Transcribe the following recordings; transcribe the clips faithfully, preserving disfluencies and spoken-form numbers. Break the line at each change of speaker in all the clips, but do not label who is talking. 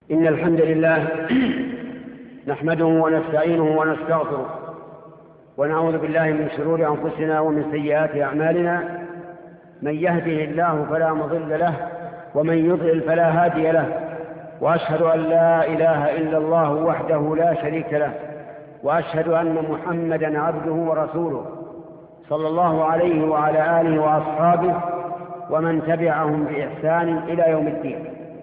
إن الحمد لله نحمده ونستعينه ونستغفره ونعوذ بالله من شرور أنفسنا ومن سيئات أعمالنا. من يهده الله فلا مضل له ومن يضلل فلا هادي له، وأشهد أن لا إله إلا الله وحده لا شريك له، وأشهد أن محمدا عبده ورسوله صلى الله عليه وعلى آله وأصحابه ومن تبعهم بإحسان إلى يوم الدين.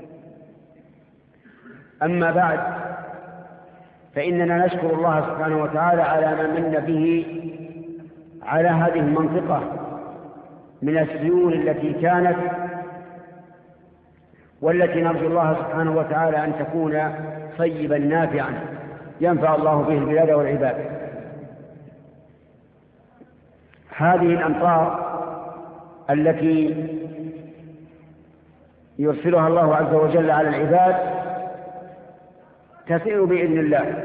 أما بعد، فإننا نشكر الله سبحانه وتعالى على ما من به على هذه المنطقة من السيول التي كانت والتي نرجو الله سبحانه وتعالى أن تكون طيبا نافعا ينفع الله به البلاد والعباد. هذه الأمطار التي يرسلها الله عز وجل على العباد تسير بإذن الله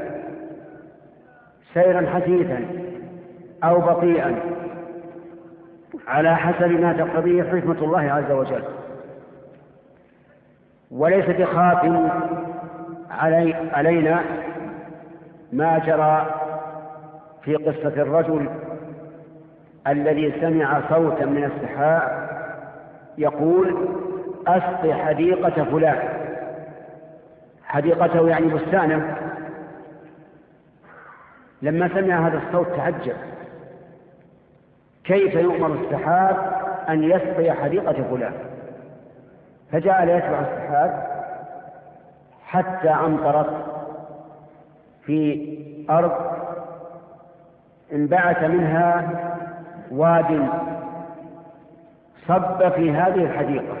سيرا حثيثا أو بطيئا على حسب ما تقتضيه حكمة الله عز وجل، وليس بخاف علي علينا ما جرى في قصة الرجل الذي سمع صوتا من السحاب يقول: أسق حديقة فلان، حديقته يعني بستانه. لما سمع هذا الصوت تعجب، كيف يؤمر السحاب أن يسقي حديقة فلان؟ فجعل يتبع السحاب حتى أمطرت في أرض انبعث منها واد صب في هذه الحديقة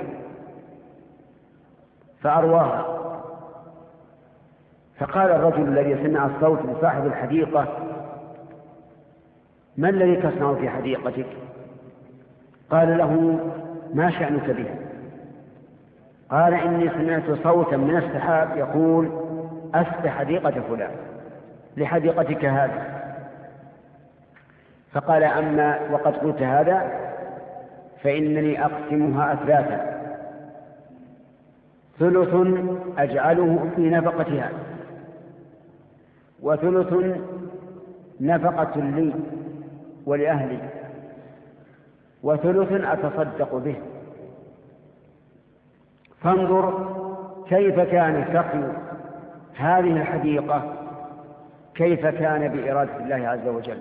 فأرواها. فقال الرجل الذي سمع الصوت لصاحب الحديقة: ما الذي تصنع في حديقتك؟ قال له: ما شأنك بها؟ قال: إني سمعت صوتا من السحاب يقول: أسق حديقة فلان، لحديقتك هذه. فقال: أما وقد قلت هذا فإنني أقسمها أثلاثا، ثلث أجعله في نفقتها، وثلث نفقة لي ولأهلي، وثلث أتصدق به. فانظر كيف كان سقي هذه الحديقة، كيف كان بإرادة الله عز وجل.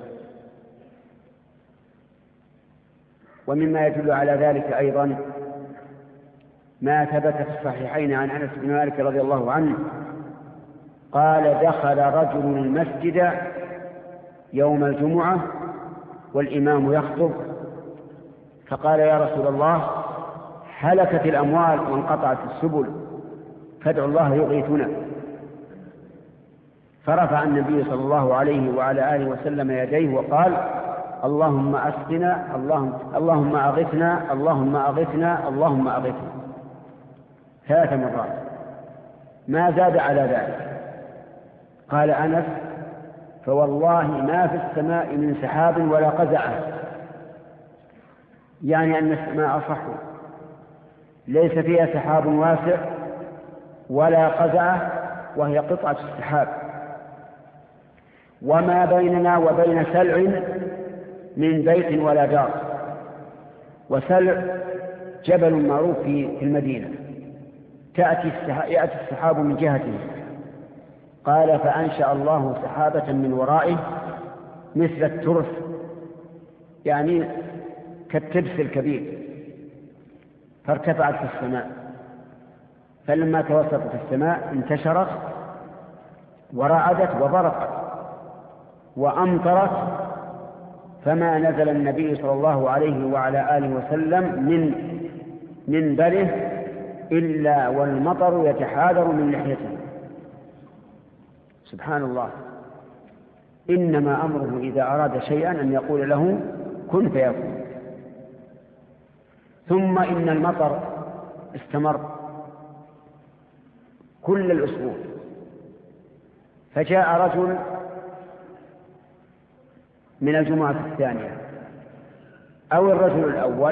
ومما يدل على ذلك أيضا ما ثبت في الصحيحين عن أنس بن مالك رضي الله عنه قال: دخل رجل المسجد يوم الجمعة والإمام يخطب، فقال: يا رسول الله، هلكت الأموال وانقطعت السبل، فادعوا الله يغيثنا. فرفع النبي صلى الله عليه وعلى آله وسلم يديه وقال: اللهم أسقنا، اللهم, اللهم أغثنا، اللهم أغثنا، اللهم أغثنا، ثلاث مرات، ما زاد على ذلك. قال أنس: فوالله ما في السماء من سحاب ولا قزعة، يعني أن السماء صح ليس فيها سحاب واسع ولا قزعة، وهي قطعة السحاب، وما بيننا وبين سلع من بيت ولا دار. وسلع جبل معروف في المدينة، تأتي يأتي السحاب من جهته. قال: فأنشأ الله سحابة من ورائه مثل الترس، يعني كالتبس الكبير، فارتفعت في السماء، فلما توسطت السماء انتشرت ورعدت وبرقت وأمطرت، فما نزل النبي صلى الله عليه وعلى آله وسلم من منبره إلا والمطر يتحاذر من لحيته. سبحان الله. إنما أمره إذا أراد شيئا أن يقول له كن فيكون. ثم إن المطر استمر كل الأسبوع، فجاء رجل من الجمعة الثانية أو الرجل الأول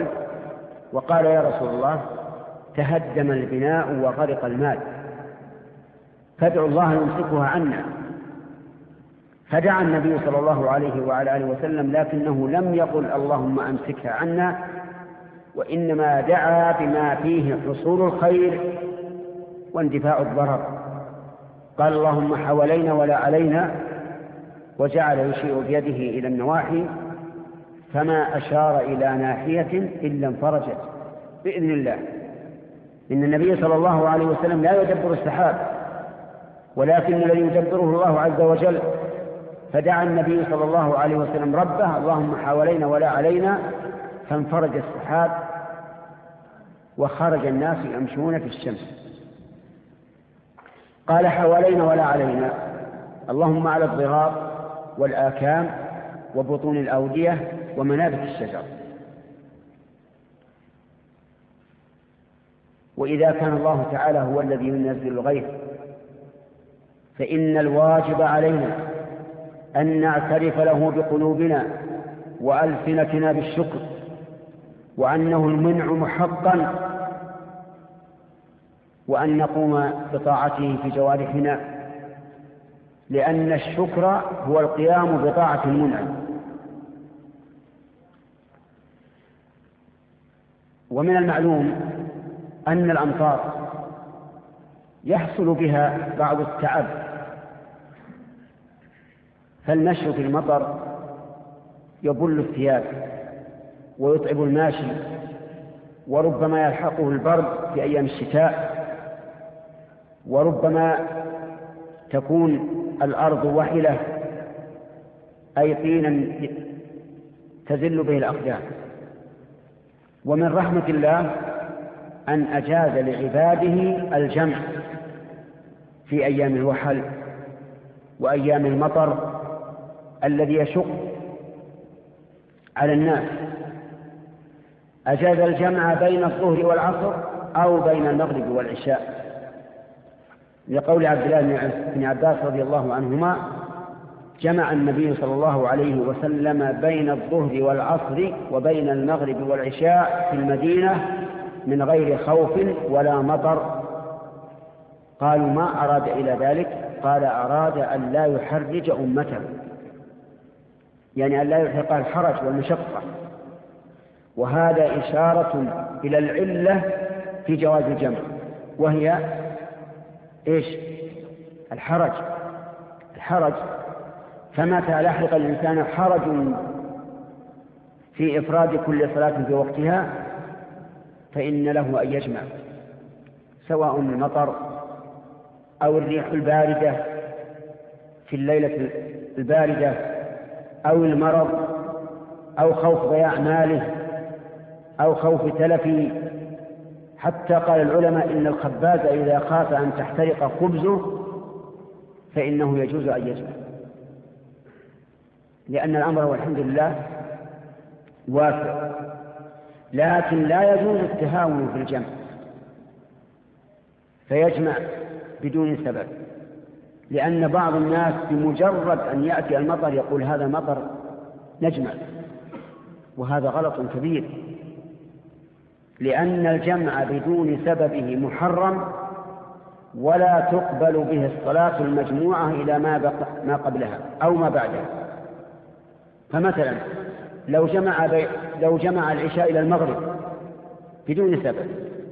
وقال: يا رسول الله، تهدم البناء وغرق المال، فادعوا الله يمسكها عنا. فدعا النبي صلى الله عليه وعلى آله وسلم، لكنه لم يقل اللهم أمسكها عنا، وإنما دعا بما فيه حصول الخير واندفاع الضرر. قال اللهم حوالينا ولا علينا، وجعل يشير بيده إلى النواحي، فما أشار إلى ناحية إلا انفرجت بإذن الله. إن النبي صلى الله عليه وسلم لا يدبر السحاب، ولكن الذي يدبره الله عز وجل. فدعا النبي صلى الله عليه وسلم ربه اللهم حوالينا ولا علينا، فانفرج السحاب وخرج الناس يمشون في الشمس. قال حوالينا ولا علينا، اللهم على الضراب والآكام وبطون الأودية ومنابت الشجر. وإذا كان الله تعالى هو الذي ينزل الغيث، فإن الواجب علينا أن نعترف له بقلوبنا وألسنتنا بالشكر، وأنه المنعم حقا، وأن نقوم بطاعته في جوارحنا، لأن الشكر هو القيام بطاعة المنعم. ومن المعلوم أن الأمطار يحصل بها بعض التعب، فالمشي في المطر يبل الثياب ويتعب الماشي، وربما يلحقه البرد في أيام الشتاء، وربما تكون الأرض وحلة أي طينا تزل به الأقدام. ومن رحمة الله أن أجاز لعباده الجمع في أيام الوحل وأيام المطر الذي يشق على الناس. أجاز الجمع بين الظهر والعصر أو بين المغرب والعشاء، لقول عبد الله بن عباس رضي الله عنهما: جمع النبي صلى الله عليه وسلم بين الظهر والعصر وبين المغرب والعشاء في المدينة من غير خوف ولا مطر. قالوا: ما أراد إلى ذلك؟ قال: أراد أن لا يحرج أمته، يعني أن لا يلحق الحرج والمشقة. وهذا إشارة إلى العلة في جواز الجمع، وهي إيش؟ الحرج. الحرج فمتى لحق الإنسان حرج في إفراد كل صلاة في وقتها فإن له أن يجمع، سواء المطر أو الريح الباردة في الليلة الباردة أو المرض أو خوف ضياع ماله أو خوف تلف. حتى قال العلماء إن الخباز إذا خاف أن تحترق خبزه فإنه يجوز أن يجمع، لأن الأمر والحمد لله واسع. لكن لا يجوز التهاون في الجمع فيجمع بدون سبب، لأن بعض الناس بمجرد أن يأتي المطر يقول هذا مطر نجمع، وهذا غلط كبير، لأن الجمع بدون سببه محرم، ولا تقبل به الصلاة المجموعة إلى ما, بق... ما قبلها أو ما بعدها. فمثلا لو جمع, بي... لو جمع العشاء إلى المغرب بدون سبب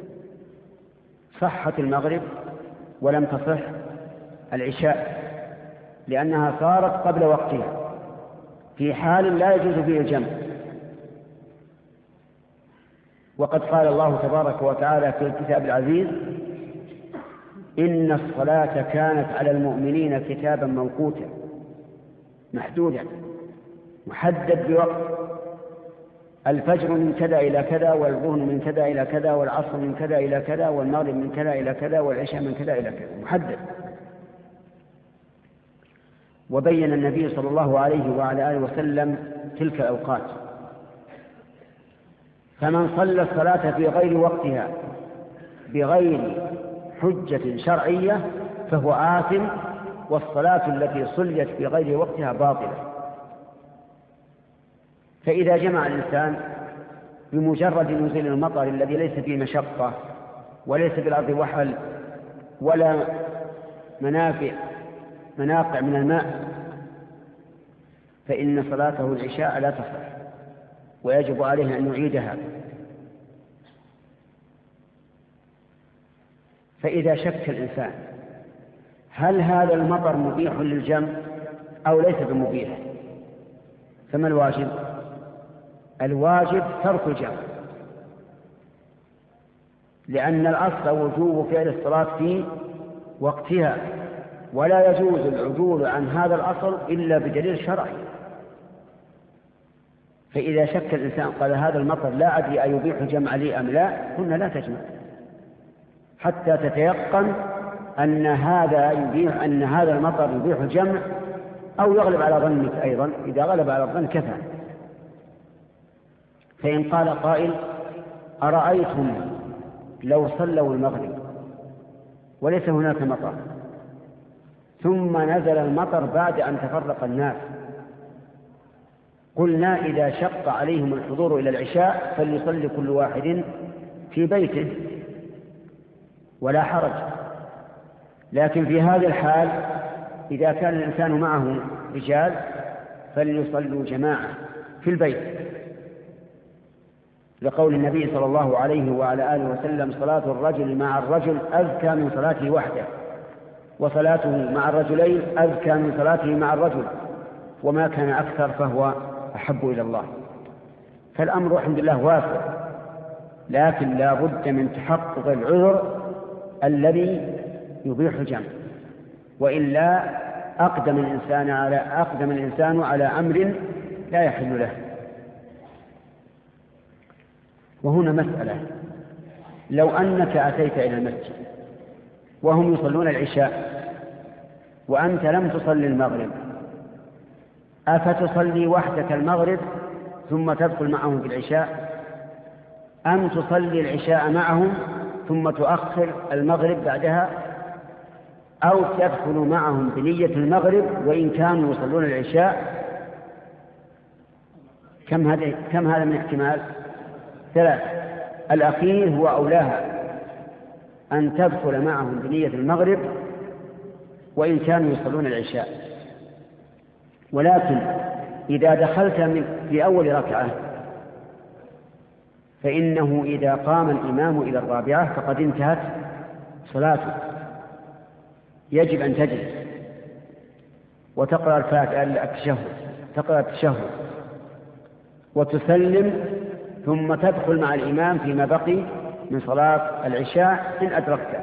صحت المغرب ولم تصح العشاء، لأنها صارت قبل وقتها في حال لا يجوز فيه الجمع. وقد قال الله تبارك وتعالى في الكتاب العزيز: إن الصلاة كانت على المؤمنين كتابا موقوتا، محدودا محدد بوقت. الفجر من كذا إلى كذا، والظهر من كذا إلى كذا، والعصر من كذا إلى كذا، والمغرب من كذا إلى كذا، والعشاء من كذا إلى كذا، محدد. وبين النبي صلى الله عليه وعلى آله وسلم تلك الأوقات. فمن صلى الصلاة في غير وقتها بغير حجة شرعية فهو آثم، والصلاة التي صليت في غير وقتها باطلة. فإذا جمع الإنسان بمجرد نزول المطر الذي ليس فيه مشقة وليس بالأرض وحل ولا منافع مناقع من الماء فإن صلاته العشاء لا تصح ويجب عليه أن يعيدها. فإذا شك الإنسان هل هذا المطر مبيح للجمع أو ليس بمبيح، فما الواجب؟ الواجب ترك الجمع، لأن الأصل وجوب فعل الصلاة في وقتها، ولا يجوز العدول عن هذا الأصل إلا بدليل شرعي. فإذا شك الإنسان قال هذا المطر لا أدري أيبيح الجمع لي أم لا، قلنا لا تجمع حتى تتيقن أن هذا يبيح أن هذا المطر يبيح الجمع، أو يغلب على ظنك أيضا. إذا غلب على الظن كفى. فإن قال قائل أرأيتم لو صلوا المغرب وليس هناك مطر ثم نزل المطر بعد أن تفرق الناس، قلنا إذا شق عليهم الحضور إلى العشاء فليصلي كل واحد في بيته ولا حرج. لكن في هذه الحال إذا كان الإنسان معه رجال فليصلوا جماعة في البيت، لقول النبي صلى الله عليه وعلى آله وسلم صلاة الرجل مع الرجل أزكى من صلاته وحده، وصلاته مع الرجلين أزكى من صلاته مع الرجل، وما كان أكثر فهو أحب إلى الله. فالأمر الحمد لله واسع، لكن لا بد من تحقق العذر الذي يبيح الجمع، وإلا أقدم الإنسان على أقدم الإنسان على أمر لا يحل له. وهنا مسألة، لو أنك أتيت إلى المسجد وهم يصلون العشاء وأنت لم تصلي المغرب، أفتصلي وحدك المغرب ثم تدخل معهم في العشاء، أم تصلي العشاء معهم ثم تؤخر المغرب بعدها، أو تدخل معهم بنية المغرب وإن كانوا يصلون العشاء؟ كم هذا كم هذا من احتمال؟ ثلاث. الأخير هو أولاها، أن تدخل معهم بنية المغرب وإن كانوا يصلون العشاء. ولكن إذا دخلت من في أول ركعة فإنه إذا قام الإمام إلى الرابعة فقد انتهت صلاته، يجب أن تجلس وتقرأ الفاتحة التشهد تقرأ التشهد وتسلم، ثم تدخل مع الإمام فيما بقي من صلاة العشاء إن أدركته.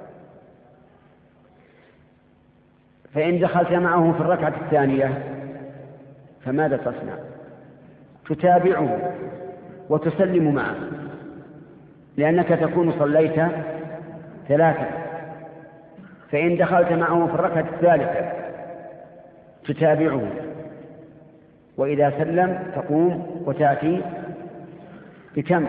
فإن دخلت معه في الركعة الثانية فماذا تصنع؟ تتابعه وتسلم معه، لأنك تكون صليت ثلاثة. فإن دخلت معه في الركعة الثالثة تتابعه، وإذا سلم تقوم وتأتي بكم؟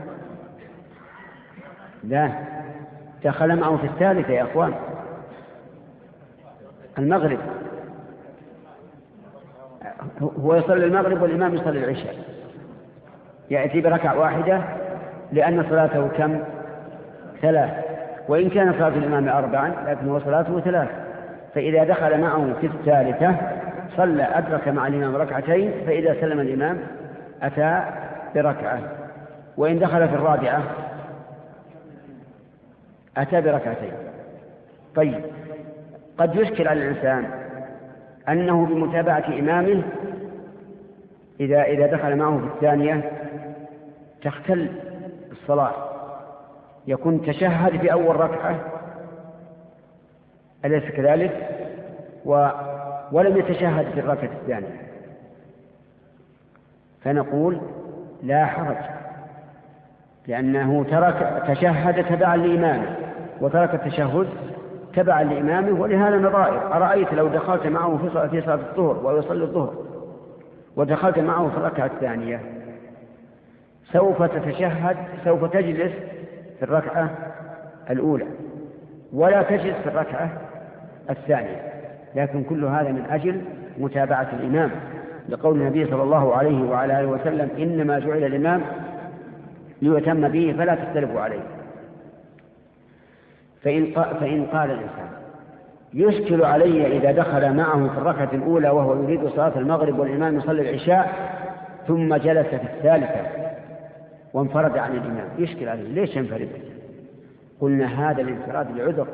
لا، دخل معه في الثالثة يا أخوان، المغرب. هو يصلي المغرب والإمام يصلي العشاء، يأتي بركعة واحدة لأن صلاته كم؟ ثلاث. وإن كان صلاة الإمام أربعا لكن هو صلاته ثلاث. فإذا دخل معه في الثالثة صلى أدرك مع الإمام ركعتين، فإذا سلم الإمام أتى بركعة. وإن دخل في الرابعة أتى بركعتين. طيب، قد يشكل على الإنسان أنه بمتابعة إمامه إذا إذا دخل معه في الثانية تختل الصلاة، يكون تشهد في أول ركعة أليس كذلك؟ و ولم يتشهد في الركعة الثانية، فنقول لا حرج، لأنه ترك تشهد تبعا لإمامه وترك التشهد تبعا لإمامه. ولهذا نظائر، أرأيت لو دخلت معه في صلاة الظهر ويصلي الظهر ودخلت معه في الركعة الثانية سوف تتشهد، سوف تجلس في الركعة الأولى ولا تجلس في الركعة الثانية، لكن كل هذا من أجل متابعة الإمام، لقول النبي صلى الله عليه وعلى آله وسلم إنما جعل الإمام ليتم به فلا تختلفوا عليه. فإن, فإن قال الإنسان يشكل علي إذا دخل معه في الركعة الأولى وهو يريد صلاة المغرب والإمام يصلي العشاء ثم جلس في الثالثة وانفرد عن الإمام، يشكل عليه ليش ينفرد؟ قلنا هذا الانفراد لعذر،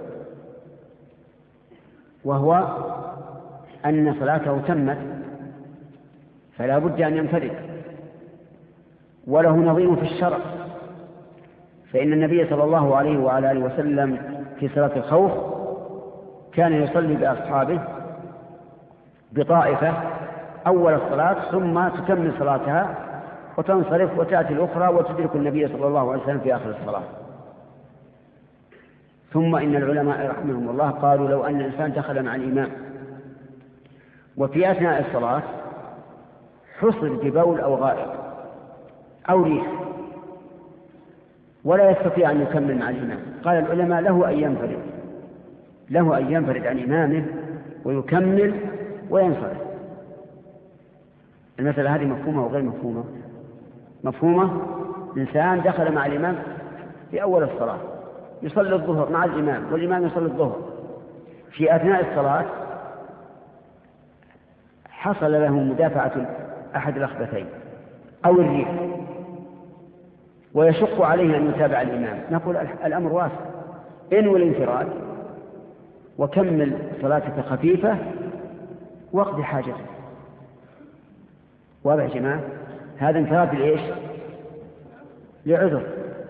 وهو أن صلاته تمت فلا بد أن ينفرد، وله نظير في الشرع، فإن النبي صلى الله عليه وعلى آله وسلم في صلاة الخوف كان يصلي بأصحابه بطائفة أول الصلاة ثم تكمل صلاتها وتنصرف وتأتي الأخرى وتدرك النبي صلى الله عليه وسلم في آخر الصلاة. ثم إن العلماء رحمهم الله قالوا لو أن الإنسان دخل مع الإمام وفي أثناء الصلاة حصل ببول أو غائط أو ريح ولا يستطيع أن يكمل مع الإمام، قال العلماء له أن ينفرد له أن ينفرد عن إمامه ويكمل وينصرف. المسألة هذه مفهومة وغير مفهومة؟ مفهومة. إنسان دخل مع الإمام في أول الصلاة يصلي الظهر مع الإمام والإمام يصلي الظهر، في أثناء الصلاة حصل له مدافعة أحد الأخبثين أو الريح ويشق عليه أن يتابع الإمام، نقول الأمر واسع، انوي الانفراد وكمل صلاتك خفيفة واقضي حاجتك. واضح يا جماعة؟ هذا انفراد لإيش؟ لعذر،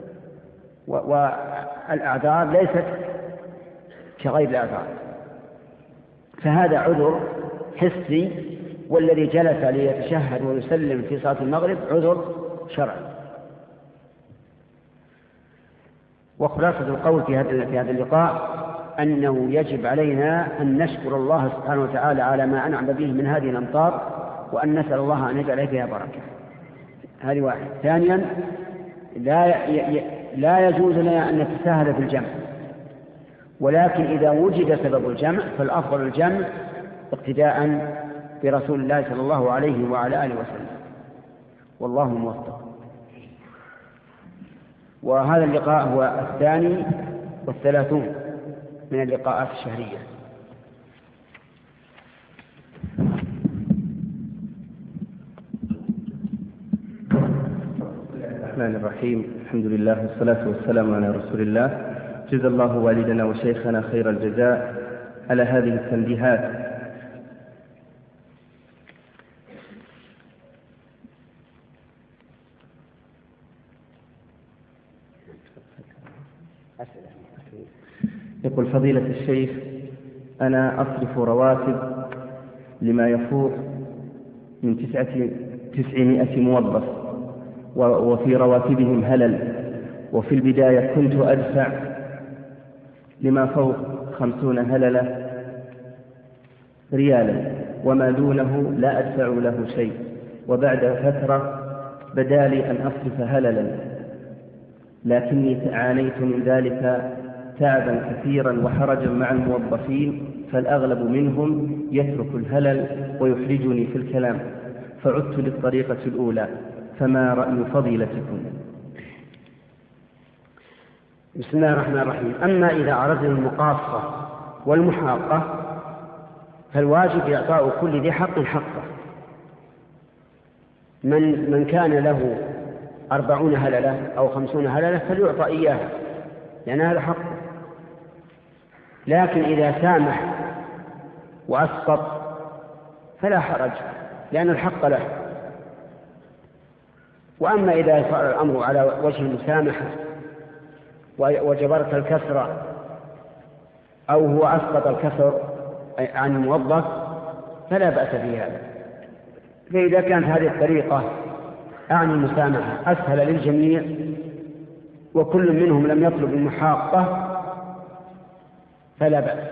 والأعذار ليست كغير الأعذار، فهذا عذر حسي، والذي جلس ليتشهد ويسلم في صلاة المغرب عذر شرعي. وخلاصة القول في هذا اللقاء أنه يجب علينا أن نشكر الله سبحانه وتعالى على ما أنعم به من هذه الأمطار، وأن نسأل الله أن يجعل فيها بركة. هذه واحد. ثانيا، لا لا يجوز لنا أن نتساهل في الجمع، ولكن إذا وجد سبب الجمع فالأفضل الجمع اقتداء برسول الله صلى الله عليه وعلى آله وسلم، والله موفق. وهذا اللقاء هو الثاني والثلاثون من اللقاءات الشهرية.
الرحمن الرحيم. الحمد لله والصلاة والسلام على رسول الله. جزا الله والدنا وشيخنا خير الجزاء على هذه التنبيهات. يقول فضيلة الشيخ: أنا أصرف رواتب لما يفوق من تسعة تسعمائة موظف، وفي رواتبهم هلل، وفي البداية كنت أدفع لما فوق خمسون هللة ريالا، وما دونه لا أدفع له شيء، وبعد فترة بدالي أن أصرف هللا، لكني عانيت من ذلك تعبا كثيرا وحرجا مع الموظفين، فالأغلب منهم يترك الهلل ويحرجني في الكلام، فعدت للطريقة الأولى، فما رأي فضيلتكم؟
بسم الله الرحمن الرحيم. أما إذا أردنا المقاصة والمحاقة فالواجب إعطاء كل ذي حق حقه. من, من كان له أربعون هللة أو خمسون هللة فليعطى إياها لأن هذا حقه، لكن إذا سامح وأسقط فلا حرج لأن الحق له. وأما إذا صار الأمر على وجه المسامحة وجبرت الكسرة أو هو أسقط الكسر عن الموظف فلا بأس في هذا. فإذا كانت هذه الطريقة أعني المسامحة أسهل للجميع وكل منهم لم يطلب المحاقة فلا بأس.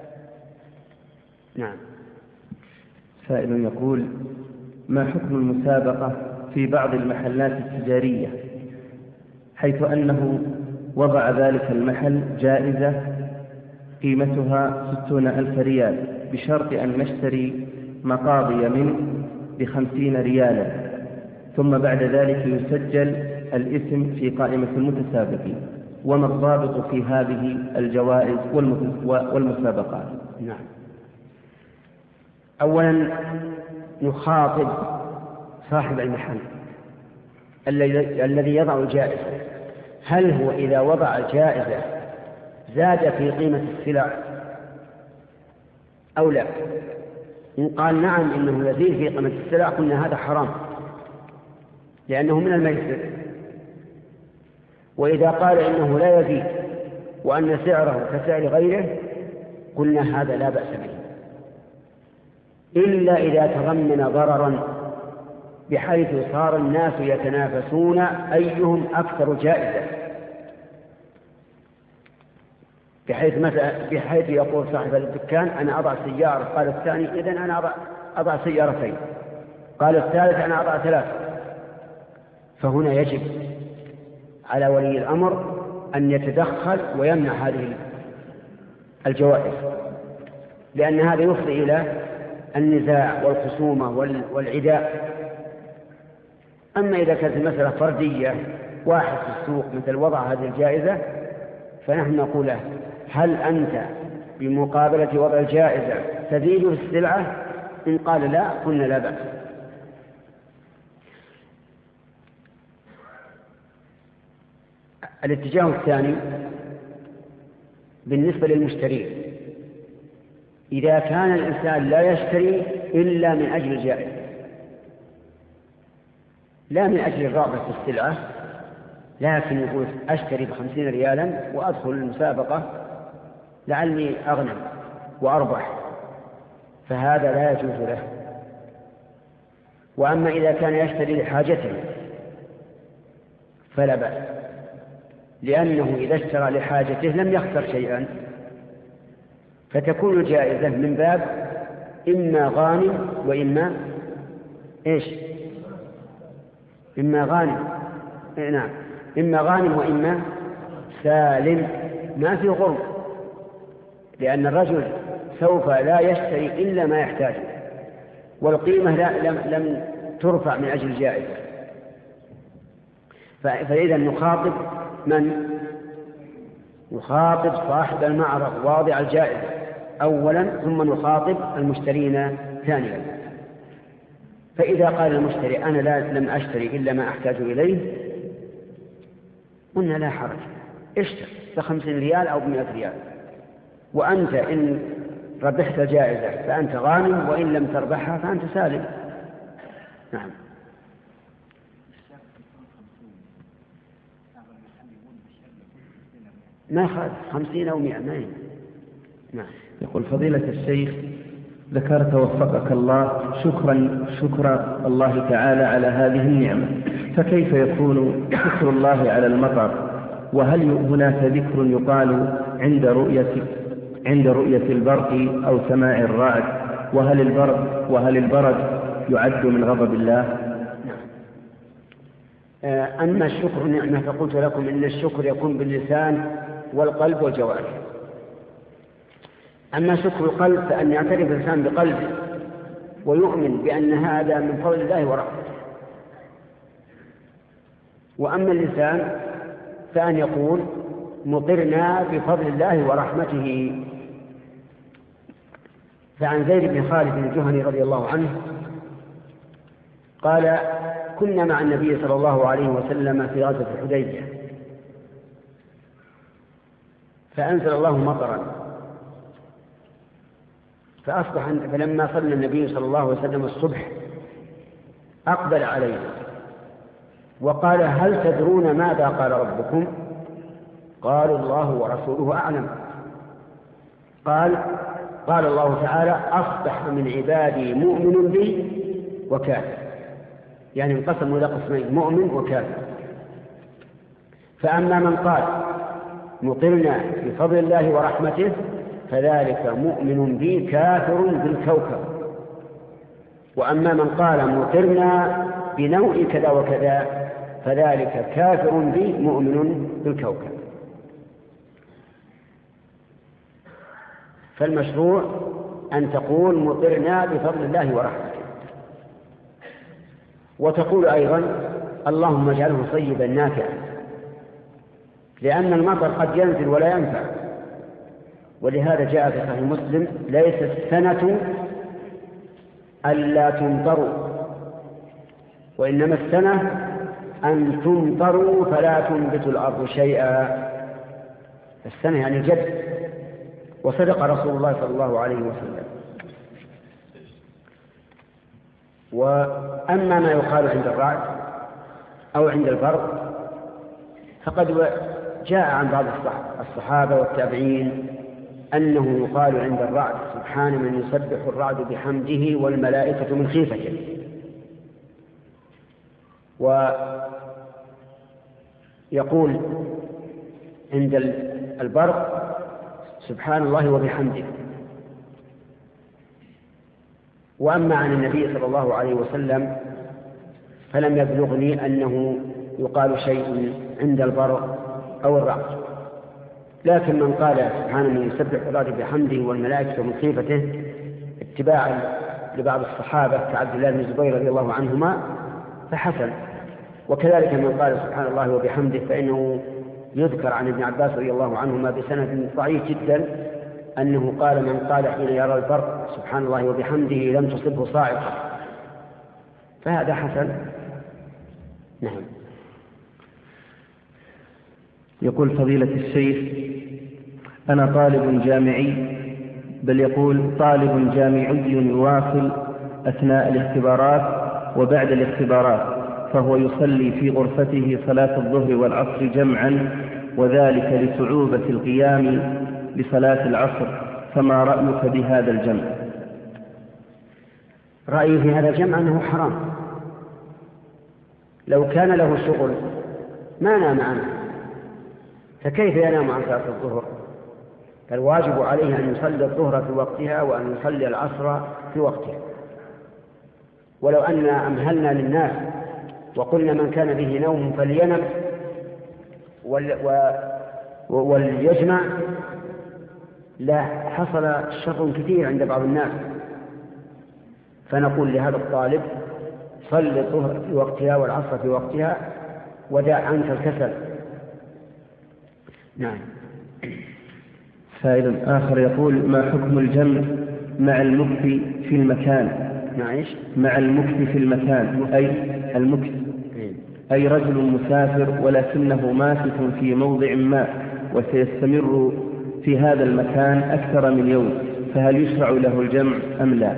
نعم.
سائل يقول: ما حكم المسابقة في بعض المحلات التجارية حيث أنه وضع ذلك المحل جائزة قيمتها ستون ألف ريال بشرط أن نشتري مقاضي منه بخمسين ريالا، ثم بعد ذلك يسجل الاسم في قائمة المتسابقين، وما الضابط في هذه الجوائز والمسابقات؟
نعم. أولا نخاطب صاحب المحل الذي يضع الجائزة، هل هو إذا وضع الجائزة زاد في قيمة السلع أو لا؟ إن قال نعم إنه يزيد في قيمة السلع قلنا هذا حرام لأنه من الميسر، وإذا قال إنه لا يزيد وأن سعره كسعر غيره قلنا هذا لا بأس به، إلا إذا تضمن ضررا بحيث صار الناس يتنافسون أيهم أكثر جائزة، بحيث مثلا بحيث يقول صاحب الدكان أنا أضع سيارة، قال الثاني إذن أنا أضع, أضع سيارتين، قال الثالث أنا أضع ثلاثة. فهنا يجب على ولي الأمر أن يتدخل ويمنع هذه الجوائز، لأن هذا يفضي إلى النزاع والخصومة والعداء. أما إذا كانت المسألة فردية واحد في السوق مثل وضع هذه الجائزة فنحن نقول له هل أنت بمقابلة وضع الجائزة تزيد السلعة؟ إن قال لا قلنا لا بأس. الاتجاه الثاني بالنسبة للمشترين، إذا كان الإنسان لا يشتري إلا من أجل الجائزة لا من أجل الرغبة في السلعة، لكن يقول أشتري بخمسين ريالا وأدخل المسابقة لعلي أغنم وأربح، فهذا لا يجوز له. وأما إذا كان يشتري لحاجته فلا بأس، لأنه إذا اشترى لحاجته لم يخسر شيئا، فتكون الجائزة من باب إما غانم وإما إيش إما غانم نعم إما غانم وإما سالم، ما في غرم، لأن الرجل سوف لا يشتري إلا ما يحتاجه، والقيمة لا لم, لم ترفع من أجل الجائزة. فإذا نخاطب من؟ نخاطب صاحب المعرض واضع الجائزة أولا، ثم نخاطب المشترين ثانيا. فإذا قال المشتري أنا لا لم أشتري إلا ما أحتاج إليه قلنا لا حرج، اشتري بخمسين ريال أو بمئة ريال، وأنت إن ربحت جائزة فأنت غانم، وإن لم تربحها فأنت سالم. نعم. ما يخالف خمسين أو مئة ما يمكن. نعم.
يقول فضيلة الشيخ ذكرت وفقك الله شكرا شكر الله تعالى على هذه النعمة، فكيف يكون شكر الله على المطر؟ وهل هناك ذكر يقال عند رؤية عند رؤية البرق أو سماع الرعد؟ وهل البرد وهل البرد يعد من غضب الله؟
أما الشكر نعمة فقلت لكم إن الشكر يكون باللسان والقلب والجوارح. أما شكر القلب فأن يعترف الإنسان بقلبه ويؤمن بأن هذا من فضل الله ورحمته. وأما اللسان فأن يقول مطرنا بفضل الله ورحمته. فعن زيد بن خالد الجهني رضي الله عنه قال كنا مع النبي صلى الله عليه وسلم في غزوة الحديبية فأنزل الله مطرا، فأصبح فلما صلى النبي صلى الله عليه وسلم الصبح أقبل علينا وقال هل تدرون ماذا قال ربكم؟ قالوا الله ورسوله أعلم. قال قال الله تعالى أصبح من عبادي مؤمن بي وكافر، يعني انقسموا إلى قسمين مؤمن وكافر. فأما من قال مطرنا بفضل الله ورحمته فذلك مؤمن بي كافر بالكوكب، وأما من قال مطرنا بنوع كذا وكذا فذلك كافر بي مؤمن بالكوكب. فالمشروع أن تقول مطرنا بفضل الله ورحمته، وتقول أيضا اللهم اجعله صيبا نافعا، لأن المطر قد ينزل ولا ينفع، ولهذا جاء في صحيح مسلم: ليس السنة ألا تمطروا، وإنما السنة أن تمطروا فلا تنبت الأرض شيئا. السنة يعني الجد. وصدق رسول الله صلى الله عليه وسلم. وأما ما يقال عند الرعد أو عند البرق فقد جاء عن بعض الصحابة والتابعين أنه يقال عند الرعد: سبحان من يسبح الرعد بحمده والملائكة من خيفته. ويقول عند البرق: سبحان الله وبحمده. وأما عن النبي صلى الله عليه وسلم فلم يبلغني أنه يقال شيء عند البرق أو الرعد، لكن من قال سبحان من يسبح الرعد بحمده والملائكة من خيفته اتباعا لبعض الصحابة كعبد الله بن الزبير رضي الله عنهما فحسن. وكذلك من قال سبحان الله وبحمده فإنه يذكر عن ابن عباس رضي الله عنهما بسند ضعيف جدا أنه قال: من قال حين يرى البرق سبحان الله وبحمده لم تصبه صاعقة. فهذا حسن. نعم.
يقول فضيلة الشيخ: أنا طالب جامعي، بل يقول طالب جامعي يواصل أثناء الاختبارات وبعد الاختبارات، فهو يصلي في غرفته صلاة الظهر والعصر جمعا، وذلك لصعوبة القيام لصلاة العصر، فما رأيك بهذا الجمع؟
رأيي في هذا الجمع أنه حرام. لو كان له شغل ما نام عنه، فكيف ينام عن صلاة الظهر؟ فالواجب عليه أن يصلي الظهر في وقتها وأن يصلي العصر في وقتها. ولو أن أمهلنا للناس وقلنا من كان به نوم فلينم وليجمع لا حصل شر كثير عند بعض الناس. فنقول لهذا الطالب: صل الظهر في وقتها والعصر في وقتها ودع عنك الكسل. نعم.
سائل آخر يقول: ما حكم الجمع مع المكث في المكان؟
معيش
مع المكث في المكان، أي المكث أي رجل مسافر ولكنه ماكث في موضع ما وسيستمر في هذا المكان أكثر من يوم، فهل يشرع له الجمع أم لا؟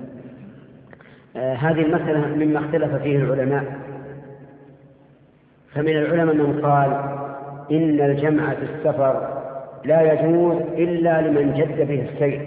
آه هذه المسألة مما اختلف فيه العلماء. فمن العلماء من قال إن الجمع في السفر لا يجوز إلا لمن جد به السير،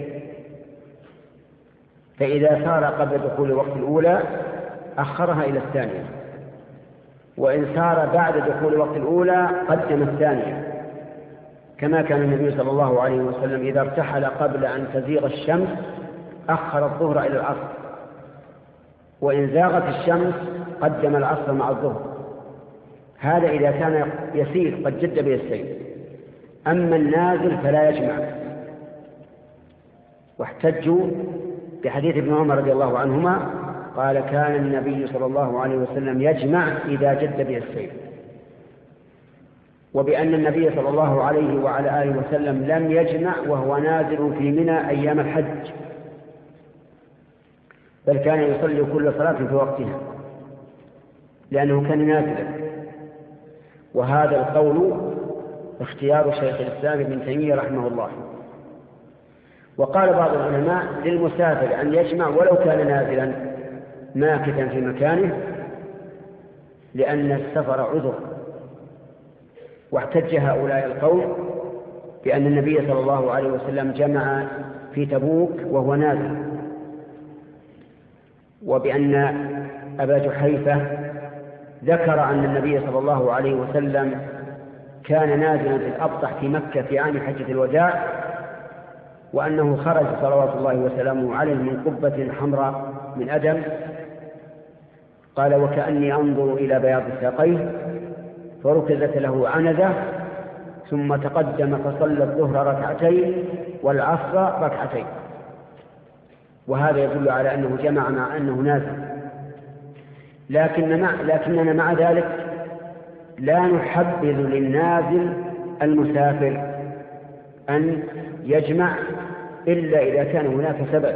فإذا سار قبل دخول الوقت الأولى أخرها إلى الثانية، وإن سار بعد دخول الوقت الأولى قدم الثانية، كما كان النبي صلى الله عليه وسلم إذا ارتحل قبل أن تزيغ الشمس أخر الظهر إلى العصر، وإن زاغت الشمس قدم العصر مع الظهر. هذا إذا كان يسير قد جد به السير. أما النازل فلا يجمع. واحتجوا بحديث ابن عمر رضي الله عنهما قال: كان النبي صلى الله عليه وسلم يجمع إذا جد به السير، وبأن النبي صلى الله عليه وعلى آله وسلم لم يجمع وهو نازل في منى أيام الحج، بل كان يصلي كل صلاة في وقتها لأنه كان نازلا. وهذا القول اختيار شيخ الإسلام ابن تيمية رحمه الله. وقال بعض العلماء للمسافر أن يجمع ولو كان نازلا ماكثا في مكانه، لأن السفر عذر. واحتج هؤلاء القول بأن النبي صلى الله عليه وسلم جمع في تبوك وهو نازل، وبأن أبا جحيفة ذكر أن النبي صلى الله عليه وسلم كان نازلا في الأبطح في مكة في عام حجة الوداع، وأنه خرج صلوات الله وسلامه عليه من قبة حمراء من أدم، قال: وكأني أنظر إلى بياض ساقيه، فركزت له عنزة، ثم تقدم فصلى الظهر ركعتين والعصر ركعتين. وهذا يدل على أنه جمع مع أنه نازل. لكن مع لكننا مع ذلك لا نحبذ للنازل المسافر أن يجمع إلا إذا كان هناك سبب،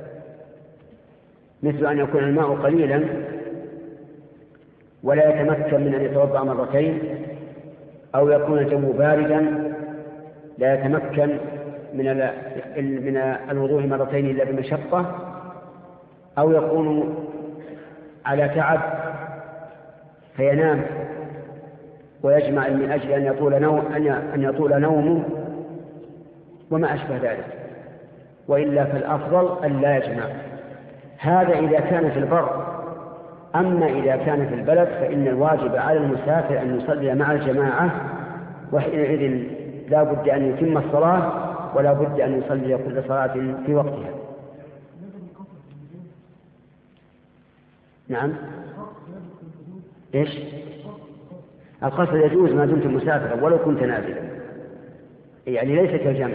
مثل أن يكون الماء قليلا ولا يتمكن من أن يتوضأ مرتين، أو يكون الجو باردا لا يتمكن من من الوضوء مرتين إلا بمشقة، أو يكون على تعب فينام ويجمع من أجل أن يطول نوم أن يطول نومه وما أشبه ذلك، وإلا فالأفضل أن لا يجمع. هذا إذا كان في البر. أما إذا كان في البلد فإن الواجب على المسافر أن يصلي مع الجماعة، وحينئذ لا بد أن يتم الصلاة ولا بد أن يصلي كل صلاة في وقتها. نعم. إيش؟ القصر يجوز ما دمت مسافرا ولو كنت نازلا، يعني ليس كالجمع.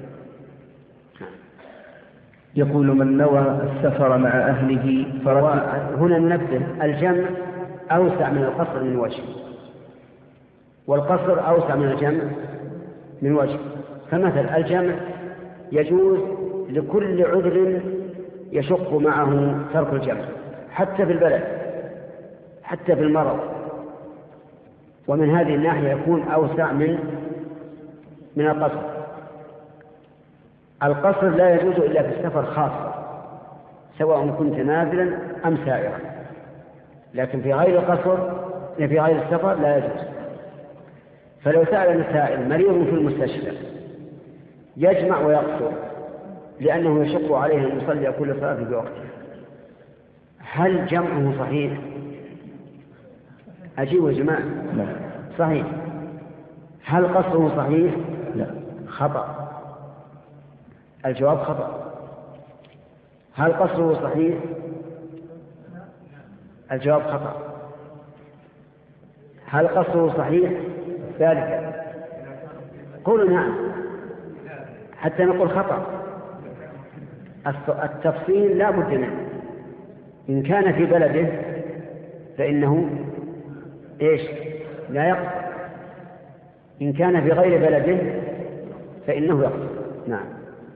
يقول من نوى السفر مع أهله فركب.
هنا ننبه الجمع أوسع من القصر من وجه، والقصر أوسع من الجمع من وجه. فمثل الجمع يجوز لكل عذر يشق معه ترك الجمع، حتى في البلد، حتى في المرض، ومن هذه الناحية يكون أوسع من من القصر. القصر لا يجوز إلا في السفر خاصة، سواء كنت نازلا أم سائرا، لكن في غير القصر في غير السفر لا يجوز. فلو سأل سائل مريض في المستشفى يجمع ويقصر لأنه يشق عليه أن يصلي كل صلاة في وقتها، هل جمعه صحيح؟ أجيب يا جماعة.
لا.
صحيح. هل قصره صحيح؟
لا.
خطأ. الجواب خطأ. هل قصره صحيح؟ الجواب خطأ. هل قصره صحيح؟ ذلك قولوا نعم حتى نقول خطأ. التفصيل لا بد منه. إن كان في بلده فإنه إيش؟ لا يقصر. إن كان في غير بلده فإنه يقصر. نعم.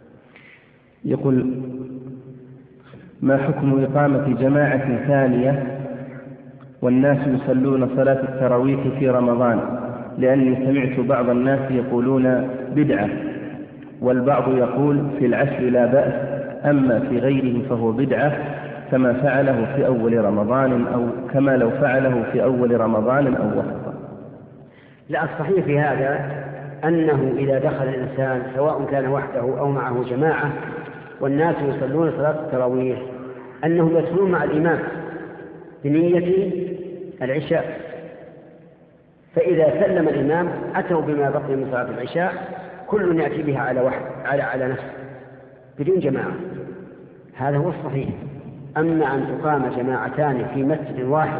يقول ما حكم إقامة جماعة ثانية والناس يصلون صلاة التراويح في رمضان؟ لأني سمعت بعض الناس يقولون بدعة، والبعض يقول في العشر لا بأس، أما في غيره فهو بدعة كما فعله في أول رمضان أو كما لو فعله في أول رمضان أو وسطه.
لا، الصحيح في هذا أنه إذا دخل الإنسان سواء كان وحده أو معه جماعة والناس يصلون صلاة التراويح أنهم يدخلون مع الإمام بنية العشاء، فإذا سلم الإمام أتوا بما بقي من صلاة العشاء كل يأتي بها على واحد على على نفسه بدون جماعة. هذا هو الصحيح. أما أن تقام جماعتان في مسجد واحد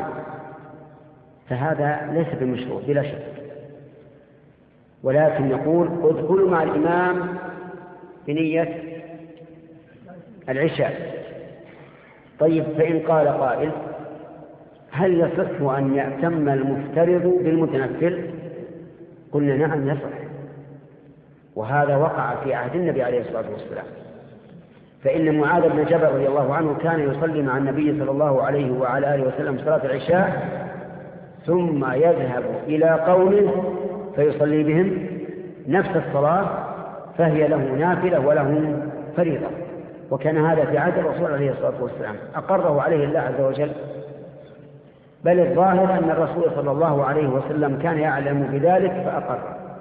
فهذا ليس بمشروع بلا شك، ولكن يقول ادخلوا مع الإمام بنية العشاء. طيب، فإن قال قائل هل يصح أن يأتم المفترض بالمتنفل؟ قلنا نعم يصح، وهذا وقع في عهد النبي عليه الصلاة والسلام. فإن معاذ بن جبل رضي الله عنه كان يصلي مع النبي صلى الله عليه وعلى آله وسلم صلاة العشاء ثم يذهب إلى قومه فيصلي بهم نفس الصلاة، فهي له نافلة وله فريضة، وكان هذا في عهد الرسول عليه الصلاة والسلام أقره عليه الله عز وجل. بل الظاهر أن الرسول صلى الله عليه وسلم كان يعلم بذلك فأقر.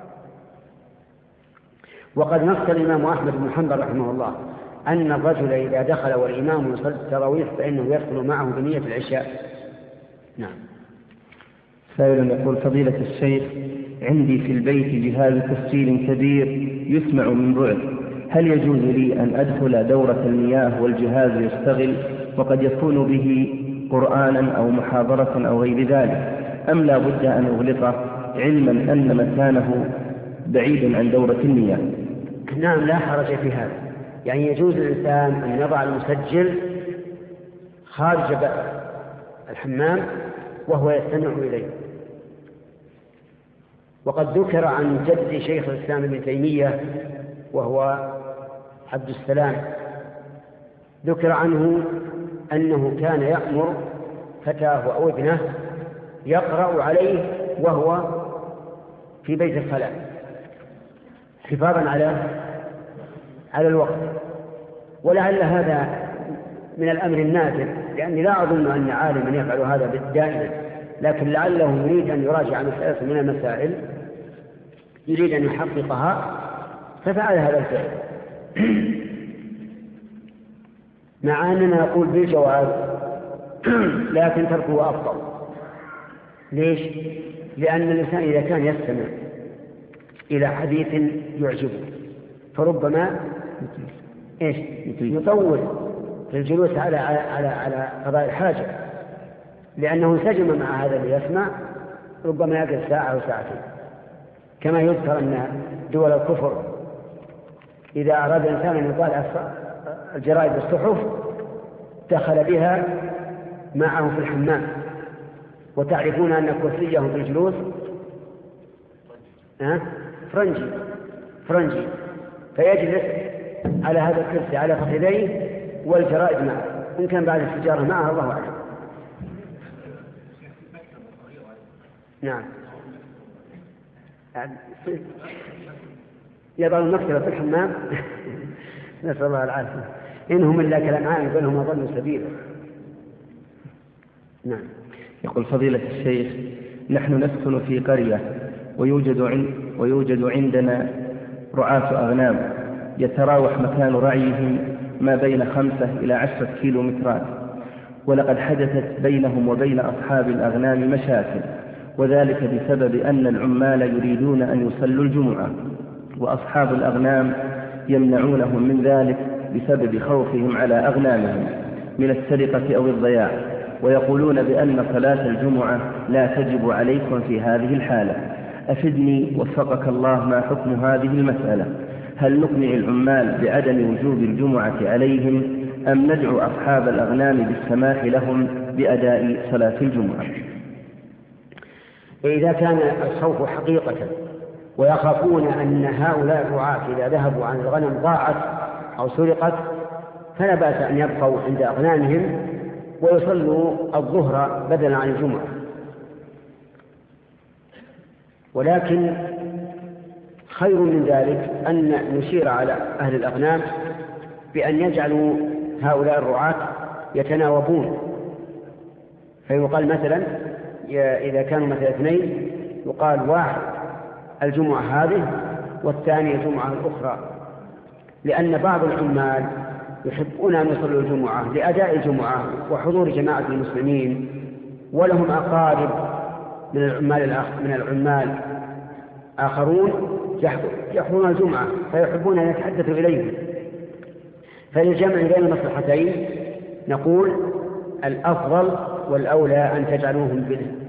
وقد نص الإمام أحمد بن حنبل رحمه الله أن الرجل إذا دخل والإمام يصلي التراويح فإنه يدخل معه بنية العشاء. نعم.
سائل يقول فضيلة الشيخ، عندي في البيت جهاز تسجيل كبير يسمع من بعد، هل يجوز لي أن أدخل دورة المياه والجهاز يشتغل وقد يكون به قرآنا أو محاضرة أو غير ذلك، أم لا بد أن أغلقه علما أن مكانه بعيد عن دورة المياه؟
نعم، لا حرج في هذا. يعني يجوز للإنسان أن يضع المسجل خارج الحمام وهو يستمع إليه. وقد ذكر عن جد شيخ الإسلام ابن تيمية وهو عبد السلام، ذكر عنه أنه كان يأمر فتاه أو ابنه يقرأ عليه وهو في بيت الخلاء حفاظا على على الوقت. ولعل هذا من الأمر النادر، لأني لا أظن أن عالما يفعل هذا دائما، لكن لعله يريد أن يراجع مسألة من المسائل، يريد أن يحققها ففعل هذا الفعل. مع أننا نقول بالجواز لكن تركه أفضل. ليش؟ لأن الإنسان إذا كان يستمع إلى حديث يعجبه فربما إيش؟ يطول في الجلوس على على على قضاء الحاجة، لأنه انسجم مع هذا اللي يسمع، ربما يجلس ساعة أو ساعتين. كما يذكر أن دول الكفر إذا أراد الإنسان أن يطالع الجرائد والصحف دخل بها معه في الحمام، وتعرفون أن كرسيهم في الجلوس أه؟ فرنجي فرنجي فيجلس على هذا الكرسي على فخذيه والجرائد معه، إن كان بعد السجارة معه الله أعلم. نعم، يضع المكتبة في الحمام نسأل الله العافية، إنهم إلا كالأنعام بل هم أضل سبيلا. نعم.
يقول فضيلة الشيخ: نحن نسكن في قرية ويوجد, عند ويوجد عندنا رعاة أغنام يتراوح مكان رعيهم ما بين خمسة إلى عشرة كيلو مترات، ولقد حدثت بينهم وبين أصحاب الأغنام مشاكل، وذلك بسبب أن العمال يريدون أن يصلوا الجمعة، وأصحاب الأغنام يمنعونهم من ذلك بسبب خوفهم على أغنامهم من السرقة أو الضياع، ويقولون بأن صلاة الجمعة لا تجب عليكم في هذه الحالة. أفدني وفقك الله، ما حكم هذه المسألة؟ هل نقنع العمال بعدم وجوب الجمعة عليهم أم ندعو أصحاب الأغنام بالسماح لهم بأداء صلاة الجمعة؟
إذا كان الخوف حقيقة ويخافون أن هؤلاء الرعاة إذا ذهبوا عن الغنم ضاعت أو سرقت فلا بأس أن يبقوا عند أغنامهم ويصلوا الظهر بدلا عن الجمعة. ولكن خير من ذلك أن نشير على أهل الأغنام بأن يجعلوا هؤلاء الرعاة يتناوبون، فيقال مثلا إذا كانوا مثلا اثنين يقال واحد الجمعة هذه والثاني الجمعة الأخرى، لأن بعض العمال يحبون أن يصلوا الجمعة لأداء الجمعة وحضور جماعة المسلمين، ولهم أقارب من العمال من العمال آخرون يحضرون الجمعة فيحبون أن يتحدثوا إليهم. فللجمع بين المصلحتين نقول الأفضل والأولى أن تجعلوهم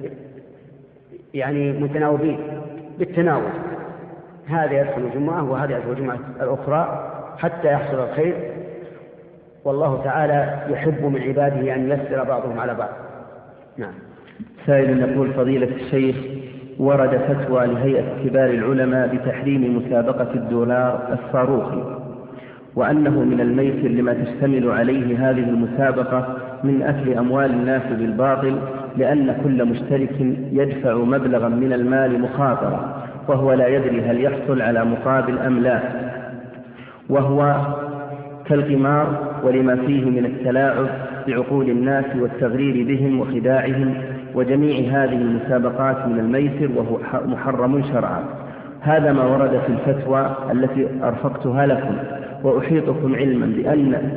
يعني متناوبين بالتناوب، هذا يدخل الجمعة وهذا يدخل الجمعة الأخرى حتى يحصل الخير، والله تعالى يحب من عباده أن يسر بعضهم على بعض. نعم.
سائل يقول فضيلة الشيخ: ورد فتوى لهيئة كبار العلماء بتحريم مسابقة الدولار الصاروخي، وأنه من الميسر لما تشتمل عليه هذه المسابقة من أكل أموال الناس بالباطل، لأن كل مشترك يدفع مبلغا من المال مخاطرة وهو لا يدري هل يحصل على مقابل أم لا، وهو كالقمار ولما فيه من التلاعب بعقول الناس والتغرير بهم وخداعهم، وجميع هذه المسابقات من الميسر وهو محرم شرعا. هذا ما ورد في الفتوى التي أرفقتها لكم، وأحيطكم علما بأن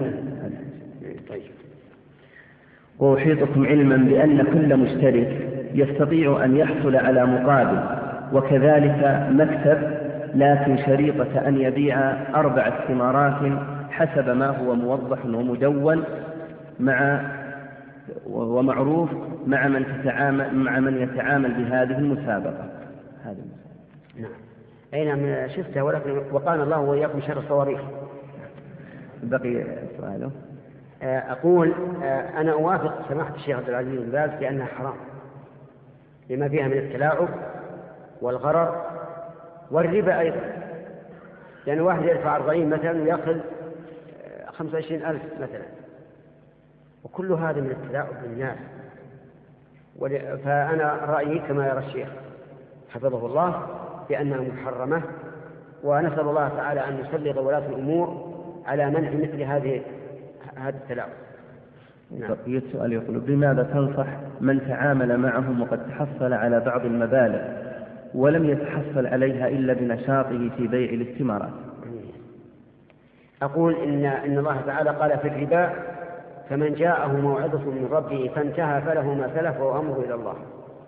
وأحيطكم علما بأن كل مشترك يستطيع أن يحصل على مقابل وكذلك مكسب، لكن شريطة أن يبيع أربع استمارات حسب ما هو موضح ومدون مع ومعروف مع من تتعامل مع من يتعامل بهذه المسابقة. هذه
نعم. أي نعم شفتها، ولكن وقال الله وإياكم شر الصواريخ.
بقي سؤاله.
أقول أنا أوافق سماحة الشيخ عبد العزيز بن باز بأنها حرام لما فيها من التلاعب والغرر والربا أيضا، يعني واحد يدفع أربعين مثلا ويأخذ خمسة وعشرين ألف مثلا، وكل هذا من التلاعب بالناس. فأنا رأيي كما يرى الشيخ حفظه الله بأنها محرمة، ونسأل الله تعالى أن يسلط ولاة الأمور على منع مثل هذه هذا التلاعب.
نعم. بقية سؤال يقول: بماذا تنصح من تعامل معهم وقد تحصل على بعض المبالغ ولم يتحصل عليها إلا بنشاطه في بيع الاستمارات؟
أقول إن, إن الله تعالى قال في الربا: فمن جاءه موعظة من ربه فانتهى فله ما سلف وأمره إلى الله.